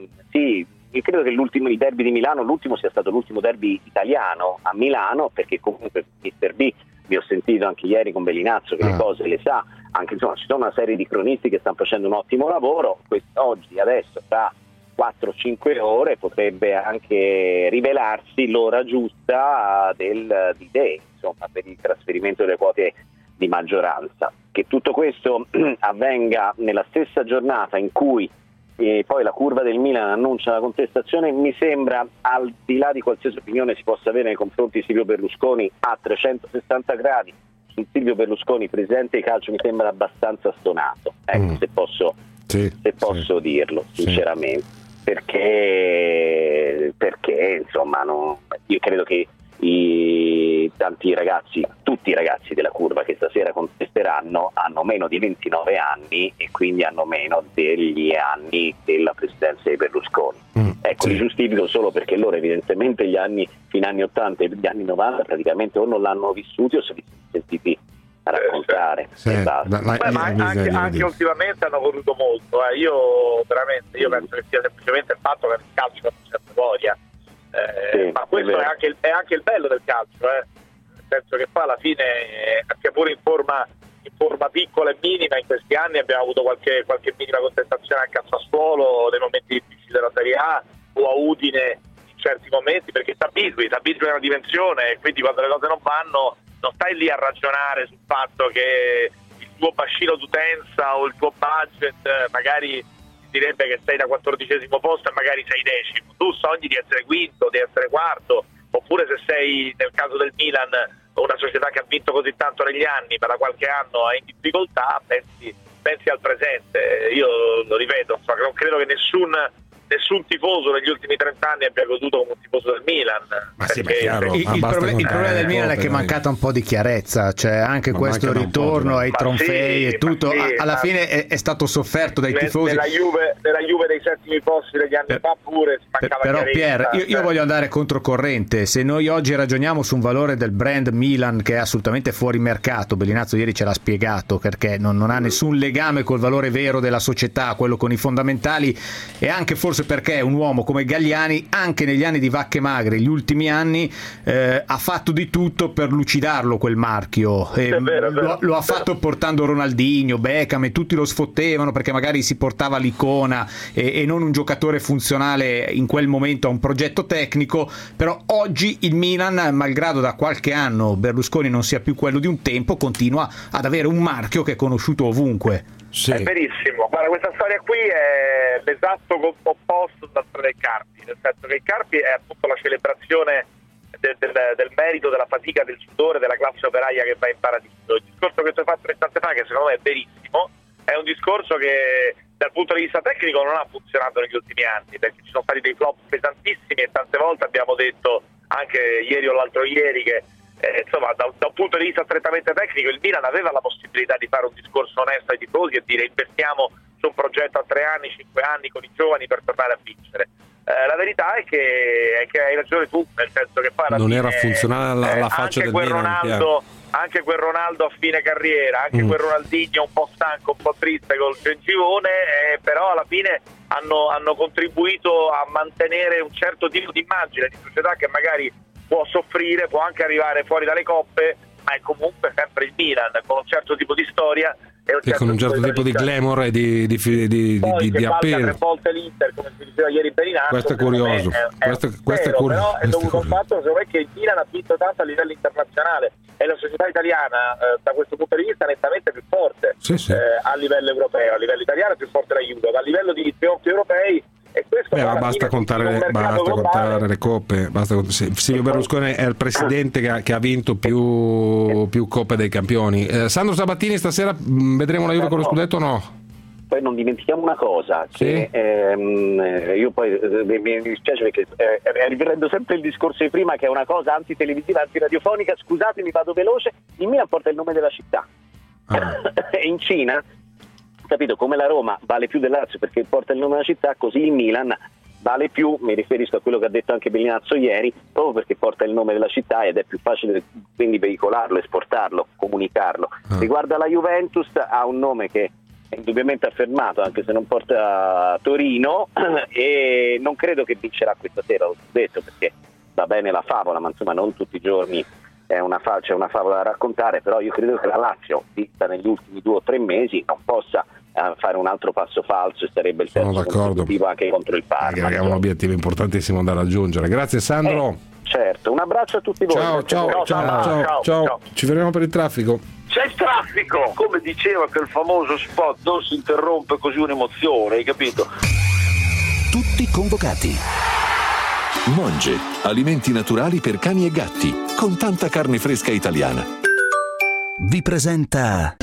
sì, io credo che l'ultimo, il derby di Milano, l'ultimo sia stato l'ultimo derby italiano a Milano, perché comunque mister B, vi ho sentito anche ieri con Bellinazzo che ah. le cose le sa, anche insomma ci sono una serie di cronisti che stanno facendo un ottimo lavoro. Oggi, adesso, tra quattro cinque ore potrebbe anche rivelarsi l'ora giusta del D-Day, insomma, per il trasferimento delle quote di maggioranza. Che tutto questo avvenga nella stessa giornata in cui e poi la curva del Milan annuncia la contestazione, mi sembra, al di là di qualsiasi opinione si possa avere nei confronti di Silvio Berlusconi, a trecentosessanta gradi su Silvio Berlusconi presidente di calcio, mi sembra abbastanza stonato, ecco, mm. se posso, sì, se posso sì. dirlo sinceramente, sì. perché perché insomma no, io credo che i tanti ragazzi, tutti i ragazzi della curva che stasera contesteranno hanno meno di ventinove anni e quindi hanno meno degli anni della presidenza di Berlusconi. Mm, ecco, sì. Li giustifico solo perché loro evidentemente gli anni fino anni ottanta e gli anni novanta praticamente o non l'hanno vissuti o se li sono sentiti a raccontare. Sì, esatto. la, la, Beh, ma anche, anche ultimamente hanno voluto molto, eh. io veramente io penso che sia semplicemente il fatto che il calcio non c'è memoria. Eh, sì, ma questo è, è, anche il, è anche il bello del calcio, eh. Nel senso che poi alla fine, eh, anche pure in forma, in forma piccola e minima, in questi anni abbiamo avuto qualche, qualche minima contestazione anche a Sassuolo nei momenti difficili della Serie A, o a Udine in certi momenti, perché t'abitui, t'abitui a una dimensione, e quindi quando le cose non vanno non stai lì a ragionare sul fatto che il tuo bacino d'utenza o il tuo budget magari direbbe che sei da quattordicesimo posto e magari sei decimo, tu sogni di essere quinto, di essere quarto, oppure se se sei nel caso del Milan una società che ha vinto così tanto negli anni, ma da qualche anno è in difficoltà, pensi, pensi al presente. Io lo ripeto, insomma, non credo che nessun nessun tifoso negli ultimi trent'anni abbia goduto come un tifoso del Milan. Ma sì, ma chiaro, il, ma il, basta proble- il problema del Milan è che è dai. mancata un po' di chiarezza, cioè anche Ma questo mancano un po', ritorno ai Ma trofei sì, e tutto ma sì, a- alla ma- fine è, è stato sofferto dai Ne- tifosi. Nella Juve, nella Juve dei settimi posti degli anni fa pure si mancava Però chiarezza, Pier, io, io cioè. voglio andare controcorrente. Se noi oggi ragioniamo su un valore del brand Milan che è assolutamente fuori mercato, Bellinazzo ieri ce l'ha spiegato, perché non, non ha nessun legame col valore vero della società, quello con i fondamentali, e anche forse perché un uomo come Galliani anche negli anni di vacche magre, gli ultimi anni, eh, ha fatto di tutto per lucidarlo quel marchio. E È vero, è vero, lo, lo ha è vero. fatto portando Ronaldinho, Beckham, e tutti lo sfottevano perché magari si portava l'icona e, e non un giocatore funzionale in quel momento a un progetto tecnico. Però oggi il Milan, malgrado da qualche anno Berlusconi non sia più quello di un tempo, continua ad avere un marchio che è conosciuto ovunque. Sì. È verissimo, guarda, questa storia qui è l'esatto opposto della storia del Carpi, nel senso che il Carpi è appunto la celebrazione del, del, del merito, della fatica, del sudore della classe operaia che va in paradiso. Il discorso che tu hai fatto un istante fa, che secondo me è verissimo, è un discorso che dal punto di vista tecnico non ha funzionato negli ultimi anni, perché ci sono stati dei flop pesantissimi e tante volte abbiamo detto, anche ieri o l'altro ieri, che Eh, insomma, da, da un punto di vista strettamente tecnico il Milan aveva la possibilità di fare un discorso onesto ai tifosi e dire investiamo su un progetto a tre anni, cinque anni con i giovani per tornare a vincere. Eh, la verità è che, è che hai ragione tu, nel senso che poi alla Non fine, era funzionale alla, alla eh, faccia anche del quel Milan. Ronaldo, anche quel Ronaldo a fine carriera, anche Mm. quel Ronaldinho un po' stanco, un po' triste col gengivone, eh, però alla fine hanno, hanno contribuito a mantenere un certo tipo di immagine di società che magari può soffrire, può anche arrivare fuori dalle coppe, ma è comunque sempre il Milan, con un certo tipo di storia e un Che certo con un certo tipo di glamour e di, di, di, di, poi di, che di valga appeal. tre volte l'Inter, come si diceva ieri Bellinazzo. Questo è secondo me curioso. è- è Questo- un questo è vero, curioso. però è Questo è dovuto al curioso. fatto secondo me che il Milan ha vinto tanto a livello internazionale e la società italiana eh, da questo punto di vista è nettamente più forte. Sì, sì. Eh, a livello europeo, a livello italiano è più forte la Juve, ma a livello di trionfi europei. E questo Beh, alla ma basta fine contare, in un le, mercato basta globale- contare le coppe. Basta cont- sì, Silvio Berlusconi è il presidente che ha, che ha vinto più, più coppe dei campioni. Eh, Sandro Sabatini, stasera mh, vedremo la Juve con lo scudetto o no? Poi non dimentichiamo una cosa, Sì. che ehm, eh, io poi eh, mi, mi dispiace perché eh, eh, riprendo sempre il discorso di prima, che è una cosa antitelevisiva, antiradiofonica. Scusatemi, vado veloce. Il Milan porta il nome della città. Ah. In Cina, capito, come la Roma vale più del Lazio perché porta il nome della città, così il Milan vale più, mi riferisco a quello che ha detto anche Bellinazzo ieri, proprio perché porta il nome della città ed è più facile quindi veicolarlo, esportarlo, comunicarlo. Ah. Riguardo alla Juventus, ha un nome che è indubbiamente affermato, anche se non porta Torino, e non credo che vincerà questa sera, l'ho detto, perché va bene la favola, ma insomma non tutti i giorni è una fa- c'è una favola da raccontare, però io credo che la Lazio, vista negli ultimi due o tre mesi, non possa eh, fare un altro passo falso e sarebbe il Sono terzo d'accordo. consecutivo anche contro il Parma. È un obiettivo importantissimo da raggiungere. Grazie Sandro. Eh, certo, un abbraccio a tutti voi. Ciao, ciao, ciao, ciao, ciao, ciao. Ci vedremo per il traffico. C'è il traffico, come diceva quel famoso spot, non si interrompe così un'emozione, hai capito? Tutti convocati. Monge, alimenti naturali per cani e gatti, con tanta carne fresca italiana. Vi presenta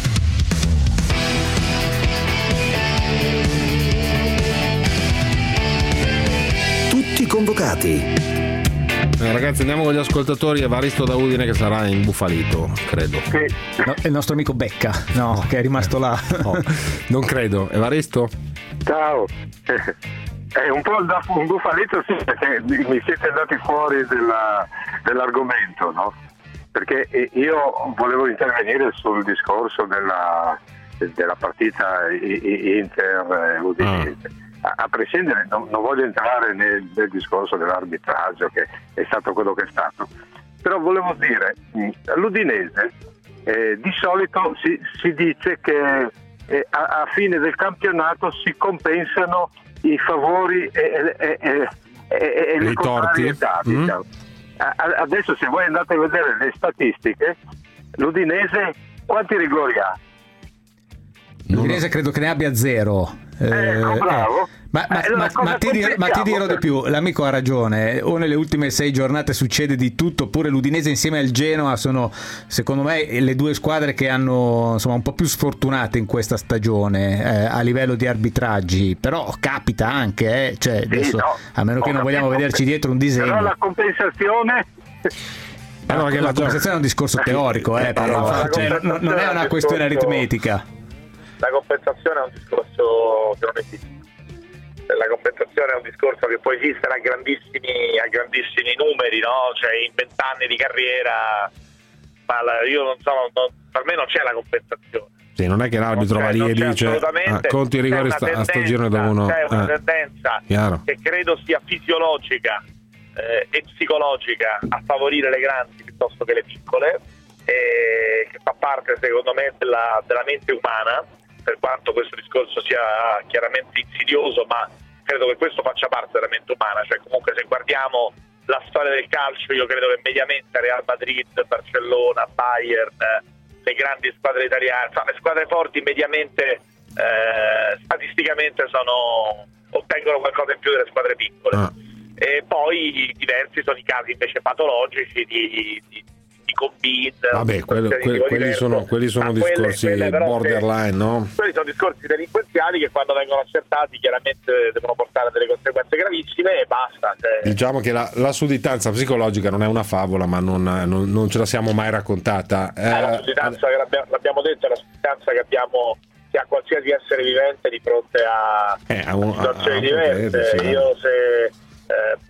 Tutti convocati. Eh, ragazzi, andiamo con gli ascoltatori. Evaristo da Udine che sarà imbufalito, credo. No, è il nostro amico Becca, no, che è rimasto là. No, non credo. Evaristo? Ciao. È un po' da un bufalito, sì, perché mi siete andati fuori della, dell'argomento, no? Perché io volevo intervenire sul discorso della, della partita Inter-Udinese. A, a prescindere, non, non voglio entrare nel, nel discorso dell'arbitraggio, che è stato quello che è stato, però volevo dire, l'Udinese eh, di solito si, si dice che eh, a, a fine del campionato si compensano i favori e, e, e, e, e le contrarietà. Mm. Diciamo. A, adesso se voi andate a vedere le statistiche, l'Udinese quanti rigori ha? L'Udinese credo che ne abbia zero. Eh, no, bravo. eh. Ma, ma, Eh, allora, ma- ma ti, dirò, ma ti dirò di più, l'amico ha ragione, o nelle ultime sei giornate succede di tutto, oppure l'Udinese insieme al Genoa sono secondo me le due squadre che hanno insomma un po' più sfortunate in questa stagione eh, a livello di arbitraggi, però capita anche, eh, cioè, adesso, no, a meno che non vogliamo vederci dietro un disegno. Però la compensazione Allora, che la compensazione è un discorso teorico, eh, però, la cioè, non, non è una questione aritmetica. La compensazione è un discorso che non esiste. La compensazione è un discorso che può esistere a grandissimi, a grandissimi numeri, no? Cioè in vent'anni di carriera, ma la, io non so, non, per me non c'è la compensazione. Sì, non è che l'arbitro va lì e dice ah, conti i rigori sta, a sto girone da uno. C'è una eh. tendenza Chiaro. che credo sia fisiologica eh, e psicologica a favorire le grandi piuttosto che le piccole, e che fa parte secondo me della, della mente umana, per quanto questo discorso sia chiaramente insidioso, ma credo che questo faccia parte della mente umana. Cioè comunque se guardiamo la storia del calcio, io credo che mediamente Real Madrid, Barcellona, Bayern, le grandi squadre italiane, le squadre forti mediamente eh, statisticamente sono, ottengono qualcosa in più delle squadre piccole. Ah. E poi diversi sono i casi invece patologici di, di, di combin. Vabbè, quello, que, quelli sono, quelli sono discorsi quelle, quelle borderline, no? Quelli sono discorsi delinquenziali che quando vengono accertati chiaramente devono portare a delle conseguenze gravissime e basta. Cioè... Diciamo che la, la sudditanza psicologica non è una favola, ma non, non, non ce la siamo mai raccontata. Eh, eh, la sudditanza, eh, che l'abbiamo detto, è la sudditanza che abbiamo, che ha qualsiasi essere vivente di fronte a, eh, a, un, situazioni a, a diverse. Paese, sì. Io se eh,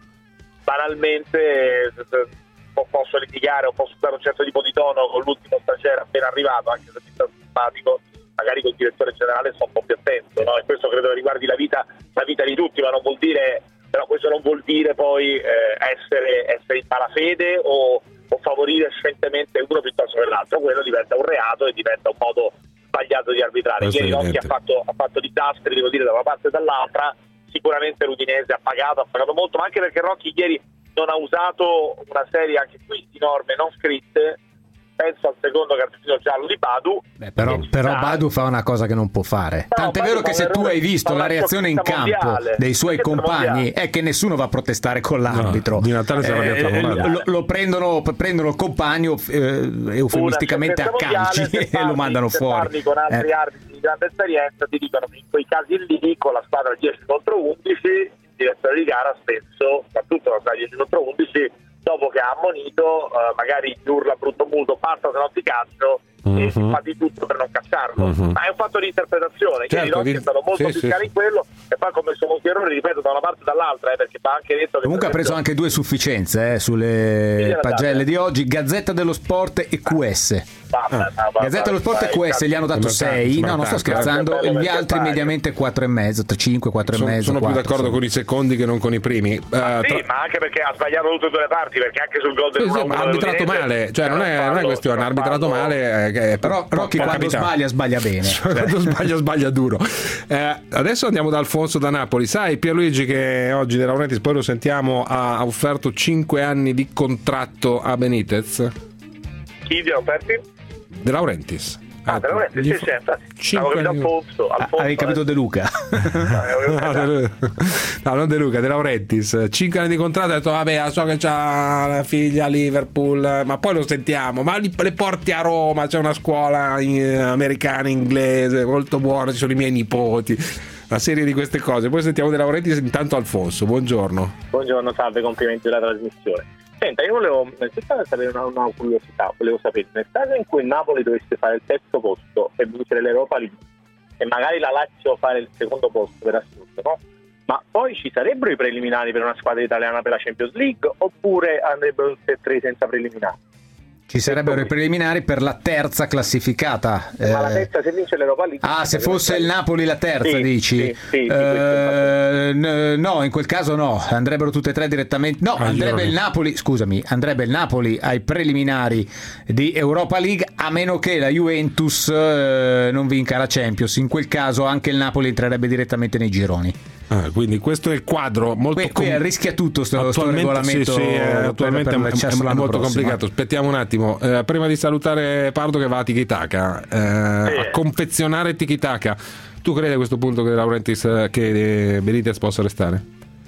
banalmente se, posso litigare o posso dare un certo tipo di tono con l'ultimo stagiaire appena arrivato, anche se mi sta simpatico, magari col direttore generale sto un po' più attento, no? E questo credo che riguardi la vita, la vita di tutti, ma non vuol dire, però questo non vuol dire poi eh, essere, essere in malafede o, o favorire scientemente uno piuttosto che l'altro. Quello diventa un reato e diventa un modo sbagliato di arbitrare. Ieri Rossi ha fatto, ha fatto disastri, devo dire, da una parte e dall'altra. Sicuramente l'Udinese ha pagato, ha pagato molto, ma anche perché Rocchi ieri non ha usato una serie anche qui di norme non scritte. Penso al secondo cartellino giallo di Badu. Beh, però, però Badu fa una cosa che non può fare. Tant'è vero che se tu hai visto la reazione in campo dei suoi compagni è che nessuno va a protestare con l'arbitro. No, di Natale si arrabbiato eh, con lo, lo prendono, prendono il compagno eh, eufemisticamente a calci e lo mandano fuori. Parli con altri eh. arbitri di grande esperienza, ti dicono che in quei casi lì con la squadra dieci contro undici il direttore di gara spesso, soprattutto la squadra dieci contro undici, dopo che ha ammonito, uh, magari ti urla brutto muto, passa se non ti cazzo, uh-huh. e si fa di tutto per non cacciarlo. Uh-huh. Ma è un fatto di interpretazione. Certo, di... è stato molto sì, fiscale sì. in quello, e poi ha commesso molti errori, ripeto, da una parte e dall'altra, eh, perché va anche detto che comunque ha preso anche due sufficienze eh, sulle pagelle di oggi. Gazzetta dello Sport e Q S. Vabbè, ah. vabbè, Gazzetta dello Sport e Q S gli hanno dato sei, no, non sto scherzando, e gli altri mediamente quattro e mezzo, cinque, quattro e mezzo. Sono quattro, più d'accordo sono. con i secondi che non con i primi. Uh, ma, sì, tra... ma anche perché ha sbagliato tutte e due le parti, perché anche sul gol del sì, sì, ma ha arbitrato male, cioè non è, non è questione, ha arbitrato male, eh, però Rocchi quando capitare. sbaglia sbaglia bene. Quando sbaglia sbaglia duro. Eh, adesso andiamo da Alfonso da Napoli. Sai Pierluigi che oggi De Laurentiis, poi lo sentiamo, ha offerto cinque anni di contratto a Benitez? Chi vi ha offerti? De Laurentiis. Ah, De Laurentiis, sì, sì, infatti. Avevo capito Alfonso. Alfonso Avevi capito De Luca. No, non De Luca, De Laurentiis. cinque anni di contratto, ha detto vabbè, so che c'ha la figlia a Liverpool, ma poi lo sentiamo, ma li, le porti a Roma, c'è una scuola in, americana, inglese, molto buona, ci sono i miei nipoti. Una serie di queste cose. Poi sentiamo De Laurentiis, intanto Alfonso. Buongiorno. Buongiorno, salve, complimenti della trasmissione. Senta, io volevo sapere una, una curiosità, volevo sapere, nel caso in cui il Napoli dovesse fare il terzo posto e vincere l'Europa League e magari la Lazio fare il secondo posto, per assurdo, no? Ma poi ci sarebbero i preliminari per una squadra italiana per la Champions League oppure andrebbero tutte e tre senza preliminari? Ci sarebbero i preliminari per la terza classificata. Ma eh... la terza se vince l'Europa League. Ah, se fosse il Napoli la terza, sì, dici? Sì, sì, eh, n- no, in quel caso no, andrebbero tutte e tre direttamente. No, ah, andrebbe il Napoli, scusami, andrebbe il Napoli ai preliminari di Europa League, a meno che la Juventus eh, non vinca la Champions. In quel caso anche il Napoli entrerebbe direttamente nei gironi. Ah, quindi questo è il quadro molto qui, qui com- rischia tutto sto, sto attualmente, regolamento sì, sì, eh, per- attualmente per è- l'accesso è, è l'anno molto prossimo. complicato. Aspettiamo un attimo, eh, prima di salutare Pardo che va a Tiki Taka, eh, a confezionare Tiki Taka, tu credi a questo punto che De Laurentiis, eh, che Benitez possa restare?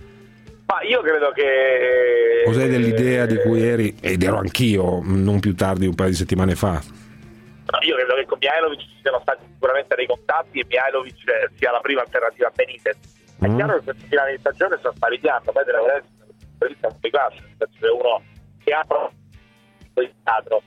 Ma io credo che O sei dell'idea di cui eri, ed ero anch'io non più tardi, un paio di settimane fa? No, io credo che con Mihajlovic ci siano stati sicuramente dei contatti e Mihajlovic sia la prima alternativa a Benitez. È Mm. chiaro che questi finali di stagione stanno spareggiando, poi De Laurentiis è un po' classe, nel senso che è uno che ha il teatro.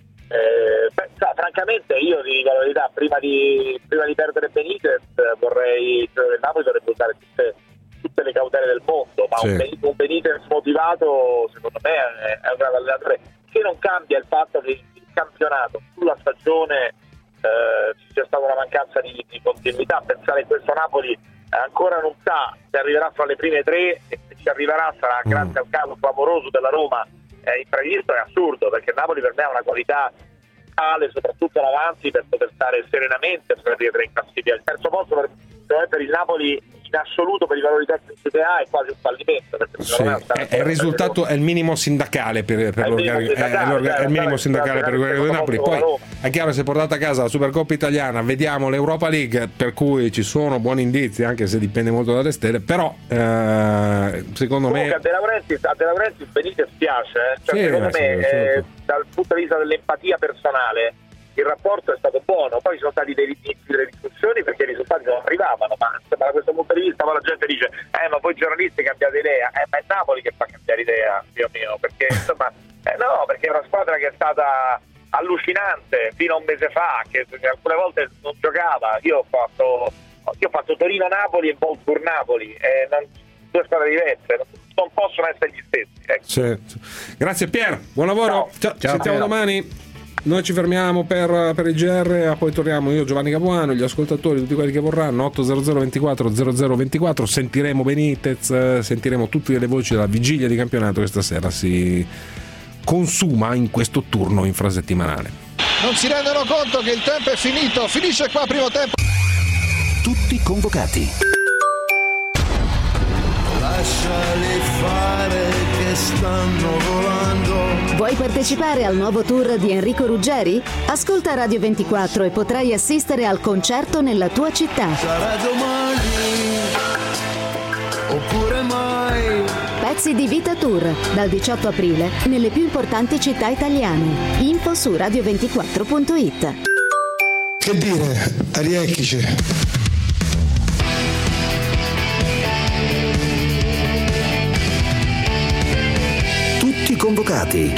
Eh, beh, sa, francamente io ti dico la verità, prima di, prima di perdere Benitez eh, vorrei, credo che il Napoli dovrebbe usare tutte, tutte le cautele del mondo, ma Sì. un, Benitez, un Benitez motivato secondo me è, è un grande allenatore, che non cambia il fatto che il campionato sulla stagione eh, ci sia stata una mancanza di, di continuità. Pensare che questo Napoli eh, ancora non sa se arriverà fra le prime tre, e se ci arriverà sarà grazie al caso clamoroso della Roma eh, imprevisto, è assurdo, perché il Napoli per me ha una qualità tale, soprattutto in avanti, per poter stare serenamente fra le tre in classifica. Il terzo posto per, per il Napoli in assoluto per i valori tecnici che ha è quasi un fallimento, perché Sì, secondo me è, è il risultato, è il minimo sindacale per, per È il minimo l'organico, è, sindacale, l'orga- è il minimo certo, sindacale per l'organico di Napoli. Poi Roma. è chiaro, se portate a casa la Supercoppa italiana, vediamo l'Europa League, per cui ci sono buoni indizi, anche se dipende molto dalle stelle, però eh, secondo Comunque me a De Laurentiis, a De Laurentiis Benitez piace, eh. Cioè, Sì, secondo sì, me sì, eh, certo. dal punto di vista dell'empatia personale il rapporto è stato buono, poi ci sono stati dei litigi, delle discussioni perché i risultati non arrivavano, ma insomma, da questo punto di vista poi la gente dice eh ma voi giornalisti cambiate idea, eh ma è Napoli che fa cambiare idea, Dio mio, perché insomma eh, no, perché è una squadra che è stata allucinante fino a un mese fa, che alcune volte non giocava. Io ho fatto io ho fatto Torino-Napoli e Wolfsburg-Napoli, eh, non, due squadre diverse, non, non possono essere gli stessi, ecco. sì, sì. Grazie Pier, buon lavoro, ciao, ci sentiamo Pier. domani. Noi ci fermiamo per, per il G R, poi torniamo io, Giovanni Capuano, gli ascoltatori, tutti quelli che vorranno. Otto zero zero ventiquattro zero zero ventiquattro, sentiremo Benitez, sentiremo tutte le voci della vigilia di campionato che stasera si consuma in questo turno infrasettimanale. Non si rendono conto che il tempo è finito, finisce qua primo tempo. Tutti convocati. Lasciali fare che stanno volando. Vuoi partecipare al nuovo tour di Enrico Ruggeri? Ascolta Radio ventiquattro e potrai assistere al concerto nella tua città. Sarà domani oppure mai. Pezzi di Vita Tour, dal diciotto aprile, nelle più importanti città italiane. Info su radio ventiquattro punto it. Che dire, Ariecchici. Tutti convocati.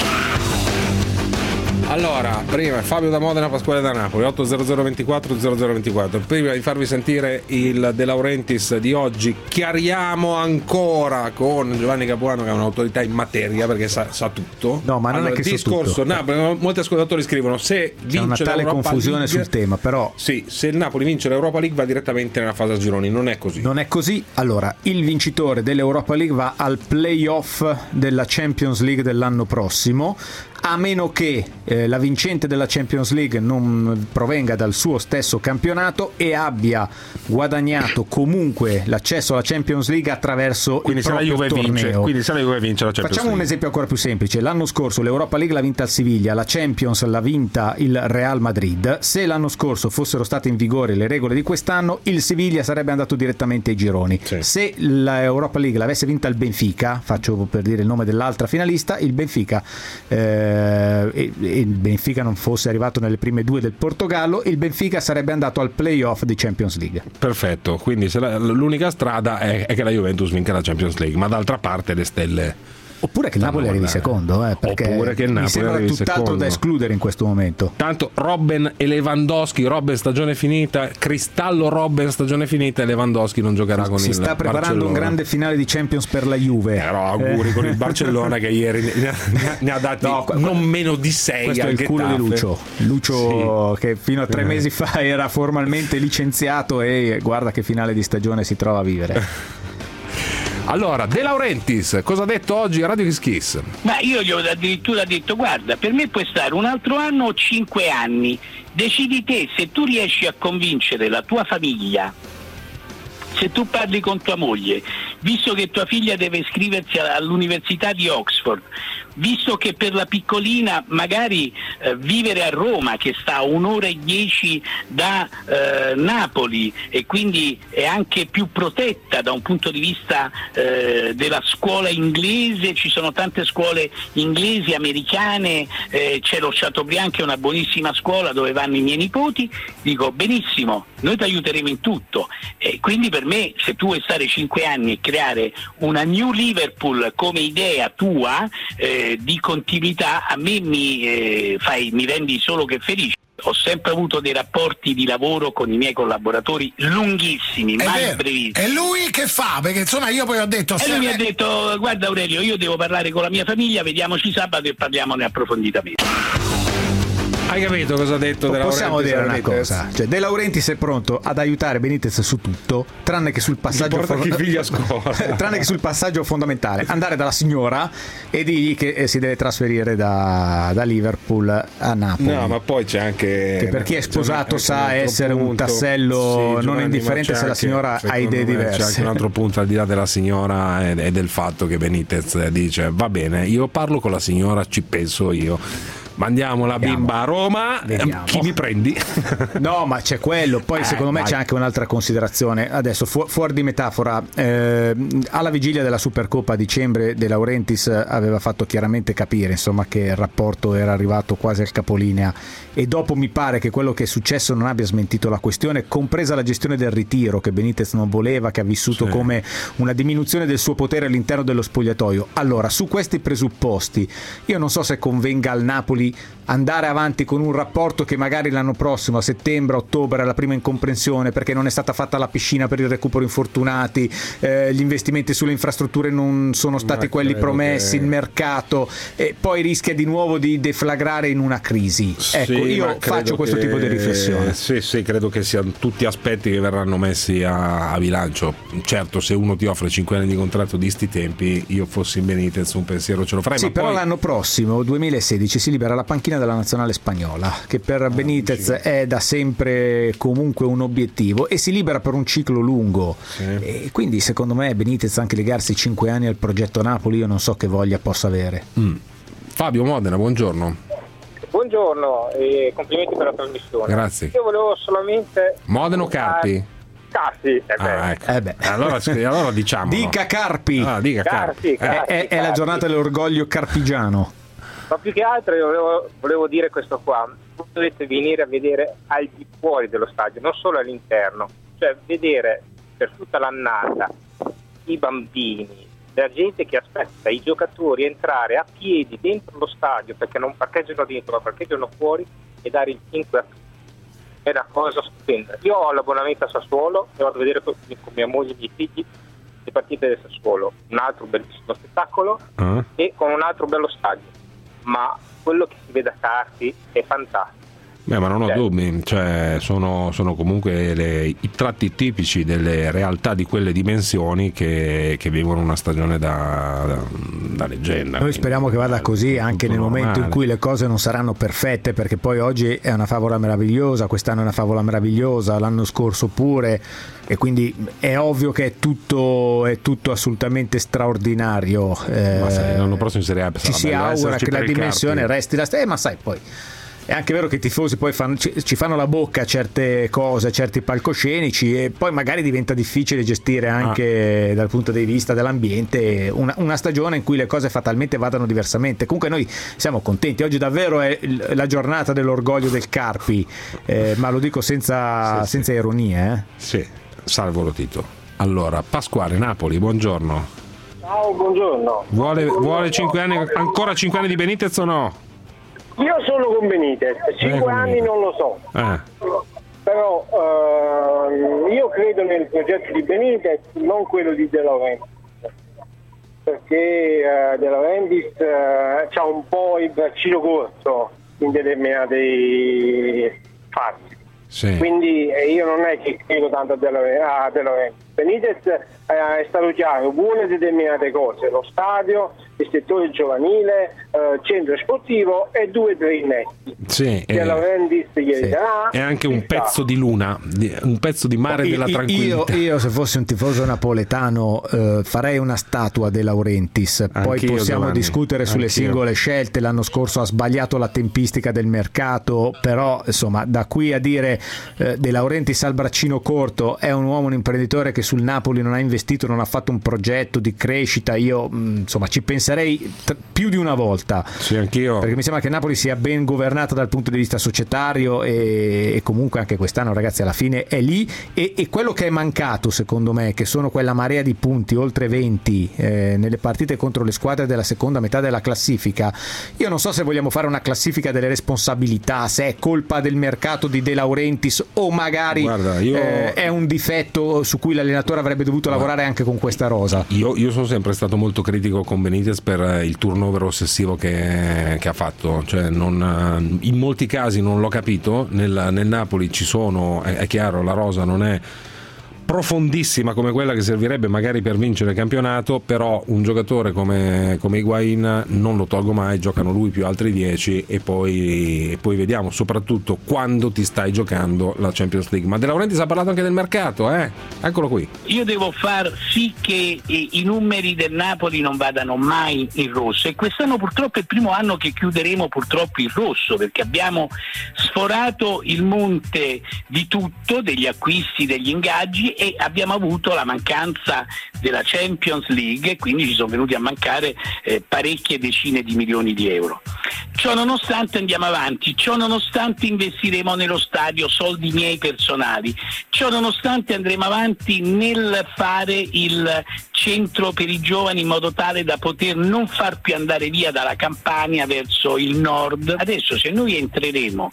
Allora, prima Fabio da Modena, Pasquale da Napoli, otto zero zero ventiquattro zero zero ventiquattro. Prima di farvi sentire il De Laurentiis di oggi, chiariamo ancora con Giovanni Capuano, che è un'autorità in materia perché sa, sa tutto. No, ma non allora, è che il so discorso, tutto. Napoli, molti ascoltatori scrivono: se C'è vince una tale l'Europa confusione League, sul tema, però sì, se il Napoli vince l'Europa League va direttamente nella fase a gironi, non è così. non è così. Allora, il vincitore dell'Europa League va al playoff della Champions League dell'anno prossimo, a meno che eh, la vincente della Champions League non provenga dal suo stesso campionato e abbia guadagnato comunque l'accesso alla Champions League attraverso Quindi il se la proprio Juve torneo. vince, quindi se la Juve vince la Champions Facciamo un League. esempio ancora più semplice. L'anno scorso l'Europa League l'ha vinta il Siviglia, la Champions l'ha vinta il Real Madrid. Se l'anno scorso fossero state in vigore le regole di quest'anno, il Siviglia sarebbe andato direttamente ai gironi. Sì. Se l'Europa League l'avesse vinta il Benfica, faccio per dire il nome dell'altra finalista, il Benfica eh, e, e il Benfica non fosse arrivato nelle prime due del Portogallo, il Benfica sarebbe andato al playoff di Champions League. Perfetto, quindi se la, l'unica strada è, è che la Juventus vinca la Champions League, ma d'altra parte le stelle. Oppure che il Napoli arrivi secondo, eh, perché Oppure che il mi Napoli sembra arrivi tutt'altro secondo. da escludere in questo momento. Tanto Robben e Lewandowski, Robben stagione finita, Cristallo Robben stagione finita e Lewandowski non giocherà con Si il sta preparando Barcellona. un grande finale di Champions per la Juve. Però auguri Eh. con il Barcellona che ieri ne ha, ne ha dati No, non meno di sei. Questo è il culo di Lucio. Lucio che fino a tre Eh. mesi fa era formalmente licenziato e guarda che finale di stagione si trova a vivere. Allora, De Laurentiis, cosa ha detto oggi a Radio Kiss Kiss? Ma io gli ho addirittura detto: guarda, per me può stare un altro anno o cinque anni, decidi te se tu riesci a convincere la tua famiglia se tu parli con tua moglie, visto che tua figlia deve iscriversi all'università di Oxford, visto che per la piccolina magari eh, vivere a Roma, che sta a un'ora e dieci da eh, Napoli, e quindi è anche più protetta da un punto di vista eh, della scuola inglese, ci sono tante scuole inglesi, americane, eh, c'è lo Chateaubriand che è una buonissima scuola dove vanno i miei nipoti, dico benissimo, noi ti aiuteremo in tutto. E quindi per me, se tu vuoi stare cinque anni e creare una New Liverpool come idea tua eh, di continuità, a me mi, eh, fai, mi rendi solo che felice. Ho sempre avuto dei rapporti di lavoro con i miei collaboratori lunghissimi, È mai vero. brevissimi. E lui che fa? Perché insomma io poi ho detto... E lui mi ha detto, guarda Aurelio, io devo parlare con la mia famiglia, vediamoci sabato e parliamone approfonditamente. Hai capito cosa ha detto De Possiamo Laurentiis? dire una Benitez? cosa, cioè De Laurentiis è pronto ad aiutare Benitez su tutto, tranne che sul passaggio porta fon- i figli a scuola. tranne che sul passaggio fondamentale, andare dalla signora e dirgli che eh, si deve trasferire da, da Liverpool a Napoli. No, ma poi c'è anche... Che per chi è sposato c'è sa un altro essere un punto. tassello Sì, non Giovanni, indifferente ma c'è se la anche, signora ha secondo idee me, diverse. C'è anche un altro punto al di là della signora e, e del fatto che Benitez dice va bene, io parlo con la signora, ci penso io. Mandiamo la bimba a Roma, Vediamo. chi mi prendi? No, ma c'è quello. Poi Eh, secondo me vai. c'è anche un'altra considerazione. Adesso fu- fuori di metafora, eh, alla vigilia della Supercoppa a dicembre De Laurentiis aveva fatto chiaramente capire, insomma, che il rapporto era arrivato quasi al capolinea, e dopo mi pare che quello che è successo non abbia smentito la questione, compresa la gestione del ritiro che Benitez non voleva, che ha vissuto Sì. come una diminuzione del suo potere all'interno dello spogliatoio. Allora, su questi presupposti io non so se convenga al Napoli andare avanti con un rapporto che magari l'anno prossimo, a settembre, ottobre, è la prima incomprensione perché non è stata fatta la piscina per il recupero infortunati, eh, gli investimenti sulle infrastrutture non sono stati Ma quelli credo promessi, che- il mercato, e poi rischia di nuovo di deflagrare in una crisi. Ecco, Sì, ma io credo faccio questo che- tipo di riflessione. Sì, sì, credo che siano tutti aspetti che verranno messi a, a bilancio. Certo, se uno ti offre cinque anni di contratto di sti tempi, io fossi in Benitez un pensiero ce lo farei. Sì, ma però poi... l'anno prossimo, duemilasedici, si libera la panchina della nazionale spagnola, che per Benitez è da sempre comunque un obiettivo, e si libera per un ciclo lungo. E quindi secondo me Benitez, anche legarsi cinque anni al progetto Napoli, io non so che voglia possa avere. Mm. Fabio Modena, buongiorno. Buongiorno e complimenti per la trasmissione. Grazie. Io volevo solamente... Modena o Carpi? Carpi, eh beh. Ah, ecco. Eh beh. Allora, allora diciamo. Dica Carpi. Ah, dica Carpi, Carpi. Carpi, è, è la Carpi. giornata dell'orgoglio carpigiano. Ma più che altro io volevo, volevo dire questo qua: voi dovete venire a vedere al di fuori dello stadio, non solo all'interno, cioè vedere per tutta l'annata i bambini, la gente che aspetta i giocatori entrare a piedi dentro lo stadio perché non parcheggiano dentro ma parcheggiano fuori, e dare il cinque a tutti. È una cosa stupenda. Io ho l'abbonamento a Sassuolo e vado a vedere con, con mia moglie e i miei figli le partite del Sassuolo, un altro bellissimo spettacolo Ah. e con un altro bello stadio, ma quello che si vede a Carpi è fantastico. Beh, ma non ho Cioè, dubbi, cioè, sono, sono comunque le- i tratti tipici delle realtà di quelle dimensioni che, che vivono una stagione da, da, da leggenda. Noi speriamo che vada così anche nel momento in normale. cui le cose non saranno perfette, perché poi oggi è una favola meravigliosa, quest'anno è una favola meravigliosa, l'anno scorso pure, e quindi è ovvio che è tutto, è tutto assolutamente straordinario. Eh, Ma sai, l'anno prossimo in Serie A ci sarà si bello augura esserci che la per il dimensione Carpi. resti la stessa, eh, ma sai, poi è anche vero che i tifosi poi fanno- ci, ci fanno la bocca a certe cose, a certi palcoscenici, e poi magari diventa difficile gestire anche Ah. dal punto di vista dell'ambiente una, una stagione in cui le cose fatalmente vadano diversamente. Comunque noi siamo contenti, oggi davvero è il- la giornata dell'orgoglio del Carpi, eh, ma lo dico senza, Sì, senza ironia. Eh. Sì, salvo lo Tito. Allora, Pasquale, Napoli, buongiorno. Ciao, buongiorno. Vuole, vuole cinque anni, ancora cinque anni di Benitez o no? Io sono con Benitez, cinque con anni Benitez. non lo so, Eh. però ehm, io credo nel progetto di Benitez, non quello di De Laurentiis, perché eh, De Laurentiis eh, ha un po' il braccino corto in determinati fatti. Sì. Quindi eh, io non è che credo tanto a De Laurentiis. A De Laurentiis. Benitez eh, è stato chiaro, vuole determinate cose, lo stadio, il settore giovanile, eh, centro sportivo e due drinetti. Sì, De eh, Laurentiis gli sì. darà, È anche un ci sta. pezzo di luna, di- un pezzo di mare della Io, tranquillità. io se fossi un tifoso napoletano eh, farei una statua De Laurentiis, poi Anch'io, possiamo Giovanni. discutere sulle Anch'io. singole scelte. L'anno scorso ha sbagliato la tempistica del mercato, però insomma da qui a dire eh, De Laurentiis al braccino corto è un uomo, un imprenditore che sul Napoli non ha investito, non ha fatto un progetto di crescita, io mh, insomma ci penserei t- più di una volta. Sì, anch'io. Perché mi sembra che Napoli sia ben governata dal punto di vista societario e, e comunque anche quest'anno, ragazzi, alla fine è lì e, e quello che è mancato secondo me, che sono quella marea di punti, oltre venti eh, nelle partite contro le squadre della seconda metà della classifica. Io non so se vogliamo fare una classifica delle responsabilità, se è colpa del mercato di De Laurentiis o magari Guarda, io- eh, è un difetto su cui l'allenatore avrebbe dovuto lavorare anche con questa rosa. Io, io sono sempre stato molto critico con Benitez per il turnover ossessivo che, che ha fatto, cioè non, in molti casi non l'ho capito. Nel, nel Napoli ci sono, è, è chiaro, la rosa non è profondissima come quella che servirebbe magari per vincere il campionato, però un giocatore come, come Higuain non lo tolgo mai, giocano lui più altri dieci e poi, e poi vediamo, soprattutto quando ti stai giocando la Champions League. Ma De Laurentiis ha parlato anche del mercato, eh? Eccolo qui. Io devo far sì che eh, i numeri del Napoli non vadano mai in rosso, e quest'anno purtroppo è il primo anno che chiuderemo purtroppo in rosso, perché abbiamo sforato il monte di tutto, degli acquisti, degli ingaggi, e abbiamo avuto la mancanza della Champions League, e quindi ci sono venuti a mancare eh, parecchie decine di milioni di euro. Ciò nonostante andiamo avanti, ciò nonostante investiremo nello stadio soldi miei personali, ciò nonostante andremo avanti nel fare il centro per i giovani in modo tale da poter non far più andare via dalla Campania verso il nord. Adesso se noi entreremo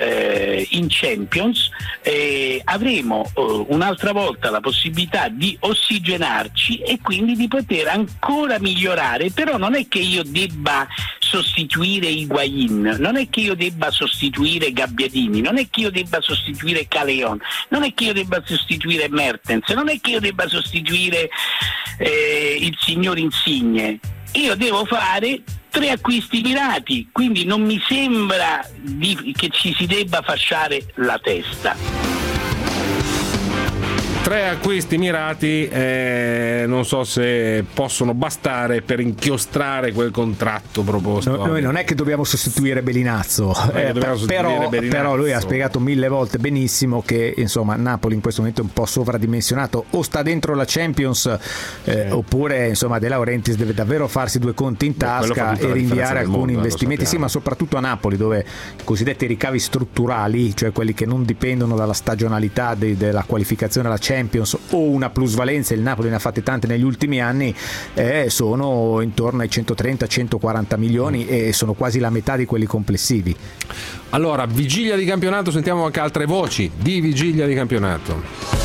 eh, in Champions eh, avremo eh, un'altra volta la possibilità di ossigenarci e quindi di poter ancora migliorare. Però non è che io debba sostituire Higuain, non è che io debba sostituire Gabbiadini, non è che io debba sostituire Caleon, non è che io debba sostituire Mertens, non è che io debba sostituire eh, il signor Insigne. Io devo fare tre acquisti mirati, quindi non mi sembra di, che ci si debba fasciare la testa. Tre acquisti mirati, eh, non so se possono bastare per inchiostrare quel contratto proposto. No, noi non è che dobbiamo sostituire Belinazzo, che eh, dobbiamo sostituire però, Belinazzo. però lui ha spiegato mille volte benissimo che insomma Napoli in questo momento è un po' sovradimensionato, o sta dentro la Champions eh, oppure insomma De Laurentiis deve davvero farsi due conti in Beh, quello fa tasca tutta e la rinviare differenza del alcuni mondo, eh, investimenti, lo sì, ma soprattutto a Napoli, dove i cosiddetti ricavi strutturali, cioè quelli che non dipendono dalla stagionalità de- della qualificazione alla Champions o una plusvalenza, il Napoli ne ha fatte tante negli ultimi anni, eh, sono intorno ai centotrenta centoquaranta milioni e sono quasi la metà di quelli complessivi. Allora, vigilia di campionato, sentiamo anche altre voci di vigilia di campionato.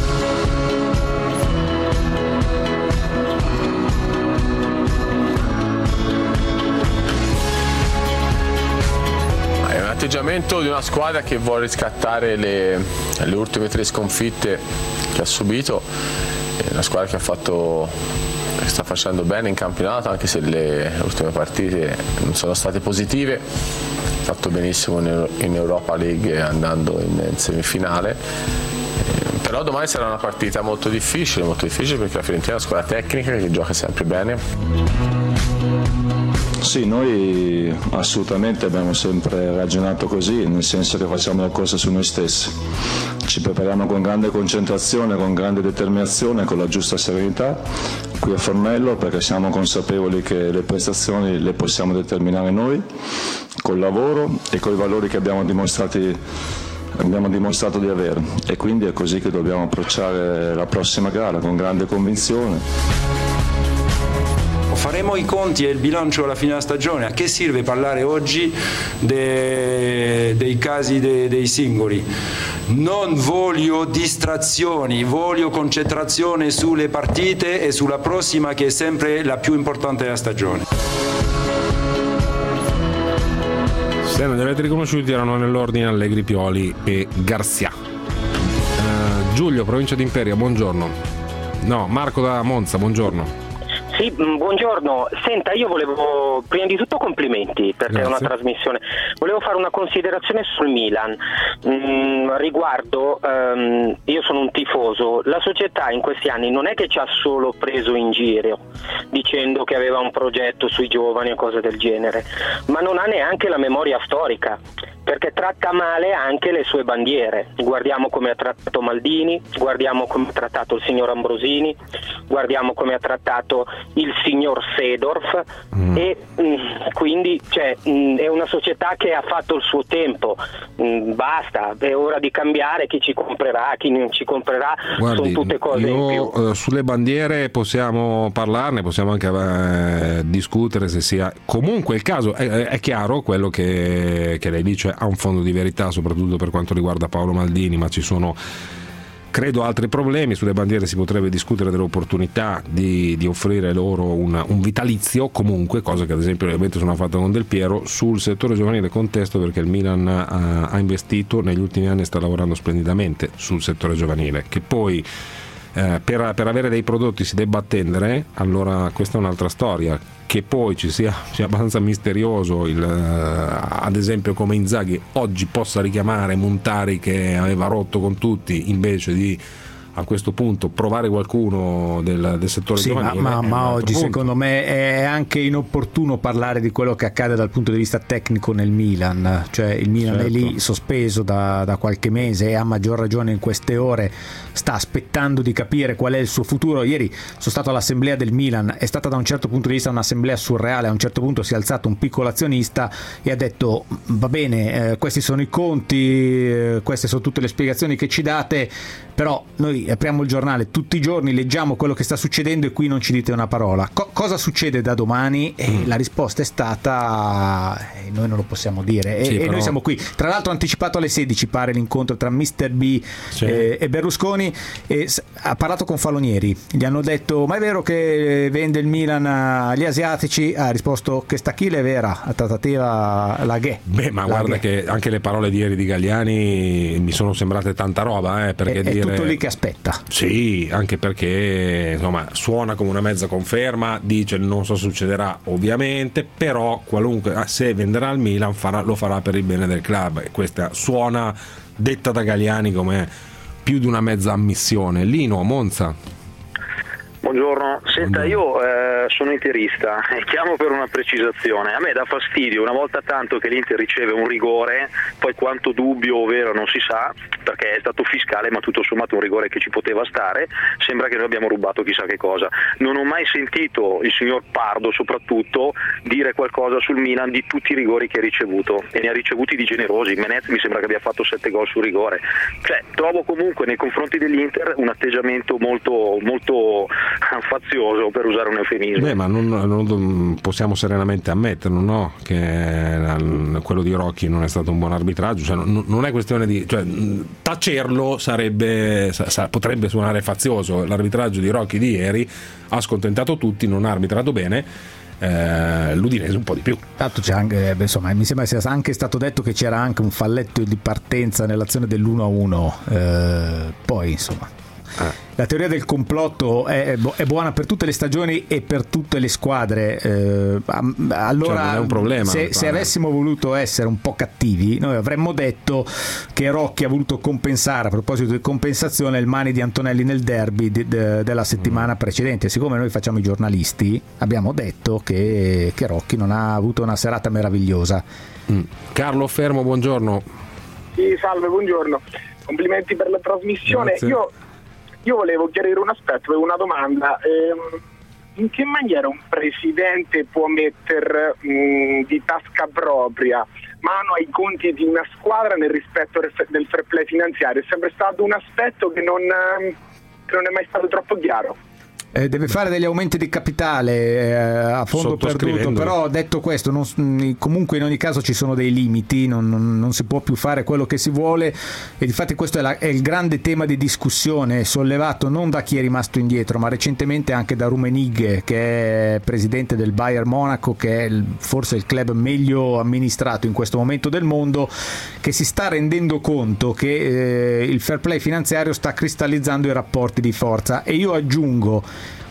L'atteggiamento di una squadra che vuole riscattare le, le ultime tre sconfitte che ha subito, è una squadra che ha fatto, che sta facendo bene in campionato, anche se le ultime partite non sono state positive, ha fatto benissimo in Europa League andando in semifinale, però domani sarà una partita molto difficile, molto difficile perché la Fiorentina è una squadra tecnica che gioca sempre bene. Sì, noi assolutamente abbiamo sempre ragionato così, nel senso che facciamo la corsa su noi stessi. Ci prepariamo con grande concentrazione, con grande determinazione, con la giusta serenità qui a Formello, perché siamo consapevoli che le prestazioni le possiamo determinare noi, col lavoro e con i valori che abbiamo dimostrati abbiamo dimostrato di avere, e quindi è così che dobbiamo approcciare la prossima gara, con grande convinzione. Faremo i conti e il bilancio alla fine della stagione. A che serve parlare oggi de, dei casi de, dei singoli? Non voglio distrazioni, voglio concentrazione sulle partite e sulla prossima, che è sempre la più importante della stagione. Se non li avete riconosciuti, erano nell'ordine Allegri, Pioli e Garzia. Uh, Giulio, provincia di Imperia, buongiorno. No, Marco da Monza, buongiorno. Sì, buongiorno. Senta, io volevo, prima di tutto complimenti perché Grazie. È una trasmissione. Volevo fare una considerazione sul Milan. Mm, riguardo, um, io sono un tifoso, la società in questi anni non è che ci ha solo preso in giro dicendo che aveva un progetto sui giovani e cose del genere, ma non ha neanche la memoria storica, perché tratta male anche le sue bandiere. Guardiamo come ha trattato Maldini, guardiamo come ha trattato il signor Ambrosini, guardiamo come ha trattato il signor Seedorf mm. e mh, quindi cioè, mh, è una società che ha fatto il suo tempo, mh, basta, è ora di cambiare, chi ci comprerà, chi non ci comprerà. Guardi, sono tutte cose io, in più. Eh, sulle bandiere possiamo parlarne, possiamo anche eh, discutere se sia comunque il caso. È, è chiaro quello che, che lei dice, ha un fondo di verità, soprattutto per quanto riguarda Paolo Maldini, ma ci sono credo altri problemi. Sulle bandiere si potrebbe discutere dell'opportunità di, di offrire loro un, un vitalizio comunque, cosa che ad esempio ovviamente sono fatta con Del Piero. Sul settore giovanile contesto, perché il Milan ha, ha investito negli ultimi anni e sta lavorando splendidamente sul settore giovanile. Che poi eh, per, per avere dei prodotti si debba attendere, allora questa è un'altra storia. Che poi ci sia, sia abbastanza misterioso il, uh, ad esempio come Inzaghi oggi possa richiamare Montari che aveva rotto con tutti, invece di a questo punto provare qualcuno del, del settore sì, giovanile. Ma, ma, ma oggi punto. Secondo me è anche inopportuno parlare di quello che accade dal punto di vista tecnico nel Milan, cioè il Milan certo. è lì sospeso da, da qualche mese e a maggior ragione in queste ore sta aspettando di capire qual è il suo futuro. Ieri sono stato all'assemblea del Milan, è stata da un certo punto di vista un'assemblea surreale. A un certo punto si è alzato un piccolo azionista e ha detto va bene, eh, questi sono i conti, eh, queste sono tutte le spiegazioni che ci date, però noi apriamo il giornale tutti i giorni, leggiamo quello che sta succedendo e qui non ci dite una parola. Co- cosa succede da domani? E mm. la risposta è stata eh, noi non lo possiamo dire, sì, e, però... e noi siamo qui. Tra l'altro anticipato alle sedici pare l'incontro tra mister B sì. eh, e Berlusconi, e s- ha parlato con Falonieri, gli hanno detto ma è vero che vende il Milan agli asiatici? Ha risposto che sta chile è vera, a trattativa la ghe. Beh, ma la guarda ghe. che anche le parole di ieri di Galliani mi sono sembrate tanta roba, eh, perché è, dire... è tutto lì che aspetta. Sì, anche perché insomma suona come una mezza conferma, dice non so succederà ovviamente, però qualunque se venderà il Milan farà, lo farà per il bene del club, e questa suona, detta da Galliani, come più di una mezza ammissione. Lino, Monza. Buongiorno, senta, io eh, sono interista e chiamo per una precisazione. A me dà fastidio una volta tanto che l'Inter riceve un rigore, poi quanto dubbio o vero non si sa, perché è stato fiscale ma tutto sommato un rigore che ci poteva stare, sembra che noi abbiamo rubato chissà che cosa. Non ho mai sentito il signor Pardo soprattutto dire qualcosa sul Milan di tutti i rigori che ha ricevuto, e ne ha ricevuti di generosi. Menez mi sembra che abbia fatto sette gol su rigore, cioè trovo comunque nei confronti dell'Inter un atteggiamento molto molto fazioso, per usare un eufemismo. Beh, ma non, non possiamo serenamente ammetterlo, no? Che quello di Rocchi non è stato un buon arbitraggio, cioè, non, non è questione di, cioè, tacerlo sarebbe sa, potrebbe suonare fazioso. L'arbitraggio di Rocchi di ieri ha scontentato tutti, non ha arbitrato bene. Eh, l'Udinese un po' di più. Tanto c'è anche, beh, insomma, mi sembra sia anche stato detto che c'era anche un falletto di partenza nell'azione dell'uno a uno. Eh, poi insomma Ah. La teoria del complotto è, è buona per tutte le stagioni e per tutte le squadre. Eh, allora, cioè, non è un problema, se, se avessimo voluto essere un po' cattivi, noi avremmo detto che Rocchi ha voluto compensare, a proposito di compensazione, il mani di Antonelli nel derby di, de, della settimana mm. precedente. Siccome noi facciamo i giornalisti, abbiamo detto che, che Rocchi non ha avuto una serata meravigliosa. Mm. Carlo Fermo, buongiorno. Sì, salve, buongiorno. Complimenti per la trasmissione. Grazie. Io Io volevo chiarire un aspetto, avevo una domanda. Eh, in che maniera un presidente può mettere mh, di tasca propria mano ai conti di una squadra nel rispetto del fair play finanziario? È sempre stato un aspetto che non, che non è mai stato troppo chiaro. Eh, deve fare degli aumenti di capitale eh, a fondo perduto, però detto questo non, comunque in ogni caso ci sono dei limiti, non, non, non si può più fare quello che si vuole, e difatti questo è, la, è il grande tema di discussione sollevato non da chi è rimasto indietro ma recentemente anche da Rummenigge, che è presidente del Bayern Monaco, che è il, forse il club meglio amministrato in questo momento del mondo, che si sta rendendo conto che eh, il fair play finanziario sta cristallizzando i rapporti di forza. E io aggiungo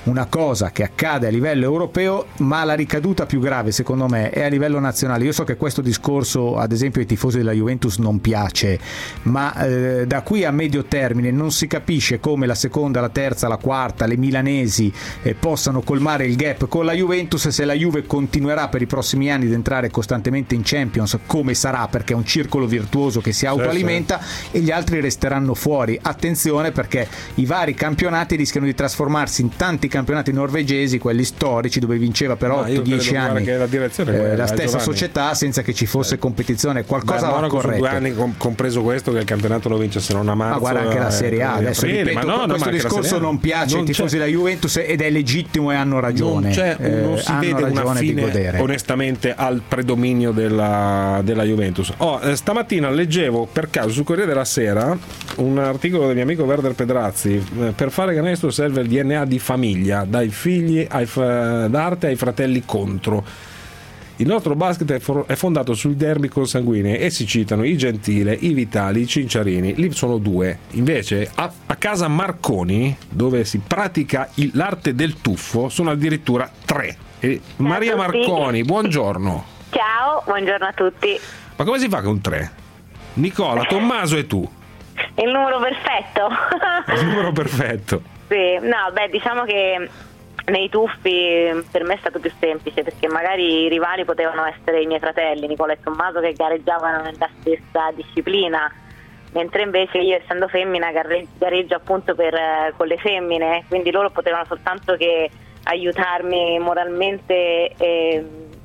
una cosa che accade a livello europeo, ma la ricaduta più grave secondo me è a livello nazionale. Io so che questo discorso ad esempio ai tifosi della Juventus non piace, ma eh, da qui a medio termine non si capisce come la seconda, la terza, la quarta, le milanesi eh, possano colmare il gap con la Juventus se la Juve continuerà per i prossimi anni ad entrare costantemente in Champions, come sarà, perché è un circolo virtuoso che si autoalimenta, sì, sì. E gli altri resteranno fuori. Attenzione, perché i vari campionati rischiano di trasformarsi in tanti campionati norvegesi, quelli storici dove vinceva per otto dieci anni la, direzione eh, quella, la stessa Giovanni. società senza che ci fosse eh. competizione. Qualcosa va corretto. Due anni compreso questo che il campionato lo vince se non a marzo. Ma guarda anche la Serie A, adesso aprile, ripeto, no, questo no, discorso non piace non ai tifosi della Juventus ed è legittimo e hanno ragione. Non, c'è, eh, non si vede una fine onestamente al predominio della, della Juventus. Oh, eh, stamattina leggevo per caso sul Corriere della Sera un articolo del mio amico Werder Pedrazzi. Eh, per fare canestro serve il D N A di famiglia, dai figli ai fra- d'arte ai fratelli contro. Il nostro basket è, for- è fondato sui derby consanguinei e si citano i Gentile, i Vitali, i Cinciarini. Lì sono due. Invece a, a casa Marconi, dove si pratica il, l'arte del tuffo, sono addirittura tre. E Maria Marconi, buongiorno. Ciao, buongiorno a tutti. Ma come si fa con tre? Nicola, Tommaso e tu. Il numero perfetto. Il numero perfetto. Sì, no, beh, diciamo che nei tuffi per me è stato più semplice, perché magari i rivali potevano essere i miei fratelli Nicola e Tommaso, che gareggiavano nella stessa disciplina, mentre invece io, essendo femmina, gareggio appunto per, con le femmine, quindi loro potevano soltanto che aiutarmi moralmente e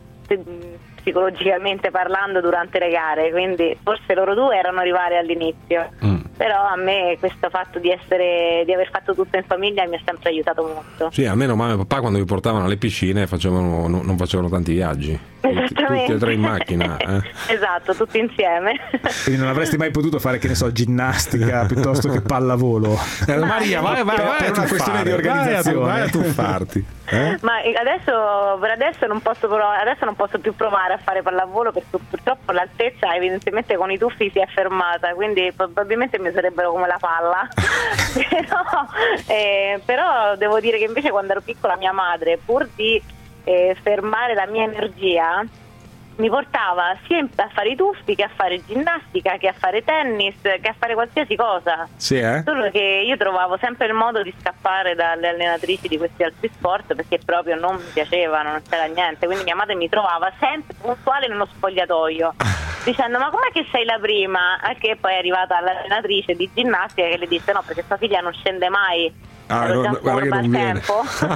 psicologicamente parlando durante le gare, quindi forse loro due erano rivali all'inizio. Mm. Però a me questo fatto di essere di aver fatto tutto in famiglia mi ha sempre aiutato molto. Sì, almeno mamma e papà quando vi portavano alle piscine facevano, no, non facevano tanti viaggi. Esattamente. Tutti e tre in macchina. Eh? Esatto, tutti insieme. Quindi non avresti mai potuto fare, che ne so, ginnastica piuttosto che pallavolo. Eh, Maria, vai, vai, vai, per una questione di organizzazione. Vai a tuffarti. Eh? Ma adesso per adesso non posso provare, adesso non posso più provare a fare pallavolo, perché purtroppo l'altezza evidentemente con i tuffi si è fermata, quindi probabilmente mi sarebbero come la palla. però, eh, però devo dire che invece quando ero piccola mia madre, pur di eh, fermare la mia energia, mi portava sia a fare i tuffi che a fare ginnastica, che a fare tennis, che a fare qualsiasi cosa. Sì, eh? Solo che io trovavo sempre il modo di scappare dalle allenatrici di questi altri sport, perché proprio non mi piacevano, non c'era niente. Quindi mia madre mi trovava sempre puntuale nello spogliatoio dicendo: ma com'è che sei la prima? Anche poi è arrivata l'allenatrice di ginnastica che le disse: no, perché sua figlia non scende mai. Ah, ero no, già no, guarda che non viene. tempo.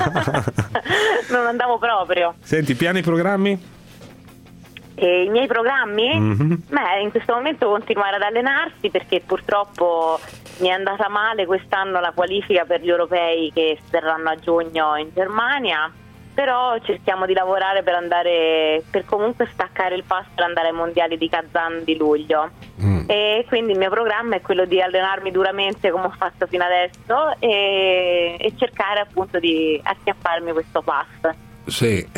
Non andavo proprio. Senti, piani e programmi? E i miei programmi? Mm-hmm. Beh, in questo momento continuare ad allenarsi, perché purtroppo mi è andata male quest'anno la qualifica per gli europei che si terranno a giugno in Germania, però cerchiamo di lavorare per andare, per comunque staccare il passo per andare ai mondiali di Kazan di luglio. Mm. E quindi il mio programma è quello di allenarmi duramente come ho fatto fino adesso e, e cercare appunto di acchiapparmi questo pass. Sì,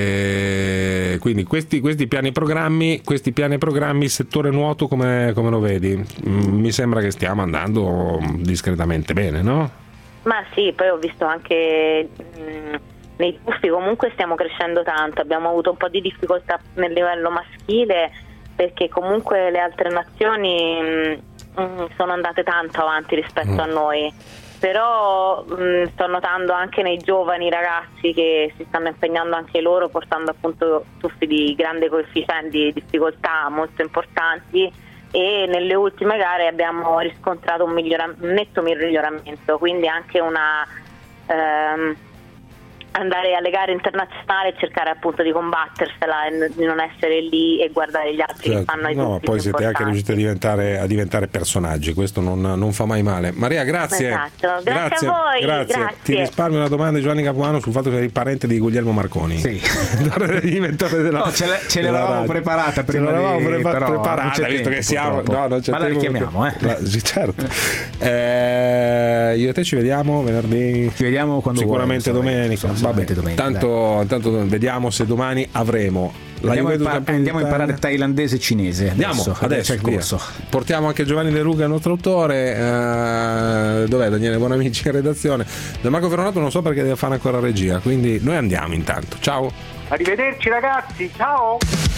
eh, quindi questi, questi piani e programmi, questi piani e programmi, settore nuoto come, come lo vedi? Mm, mi sembra che stiamo andando discretamente bene, no? Ma sì, poi ho visto anche mh, nei tuffi comunque stiamo crescendo tanto, abbiamo avuto un po' di difficoltà nel livello maschile, perché comunque le altre nazioni mh, mh, sono andate tanto avanti rispetto mm. a noi. Però mh, sto notando anche nei giovani ragazzi che si stanno impegnando anche loro, portando appunto tuffi di grande coefficiente di difficoltà molto importanti, e nelle ultime gare abbiamo riscontrato un, migliora- un netto miglioramento, quindi anche una ehm, andare alle gare internazionali e cercare appunto di combattersela e di non essere lì e guardare gli altri, certo, che fanno i no, poi siete anche riusciti a diventare, a diventare personaggi, questo non, non fa mai male. Maria, grazie. Esatto. Grazie, grazie a voi. Grazie. Grazie. Ti risparmio una domanda di Giovanni Capuano sul fatto che sei parente di Guglielmo Marconi. Sì. della, no, ce, le, ce l'avevamo preparata prima. Ce l'avevamo di, prepa- però preparata, visto tempo, che siamo. No, non c'è Ma la richiamiamo, eh. La, sì, certo. eh, io e te ci vediamo venerdì. Ci vediamo quando sicuramente vuoi, domenica. Vabbè, domenica. Tanto, tanto vediamo se domani avremo La andiamo, Juventus a, campione andiamo a d'Italia. imparare thailandese e cinese. Andiamo Adesso, adesso, c'è il via. corso. Portiamo anche Giovanni Leruga, il nostro autore. Eh, dov'è Daniele Buonamici in redazione? Da Marco Ferronato non so perché deve fare ancora regia, quindi noi andiamo intanto. Ciao. Arrivederci ragazzi, ciao.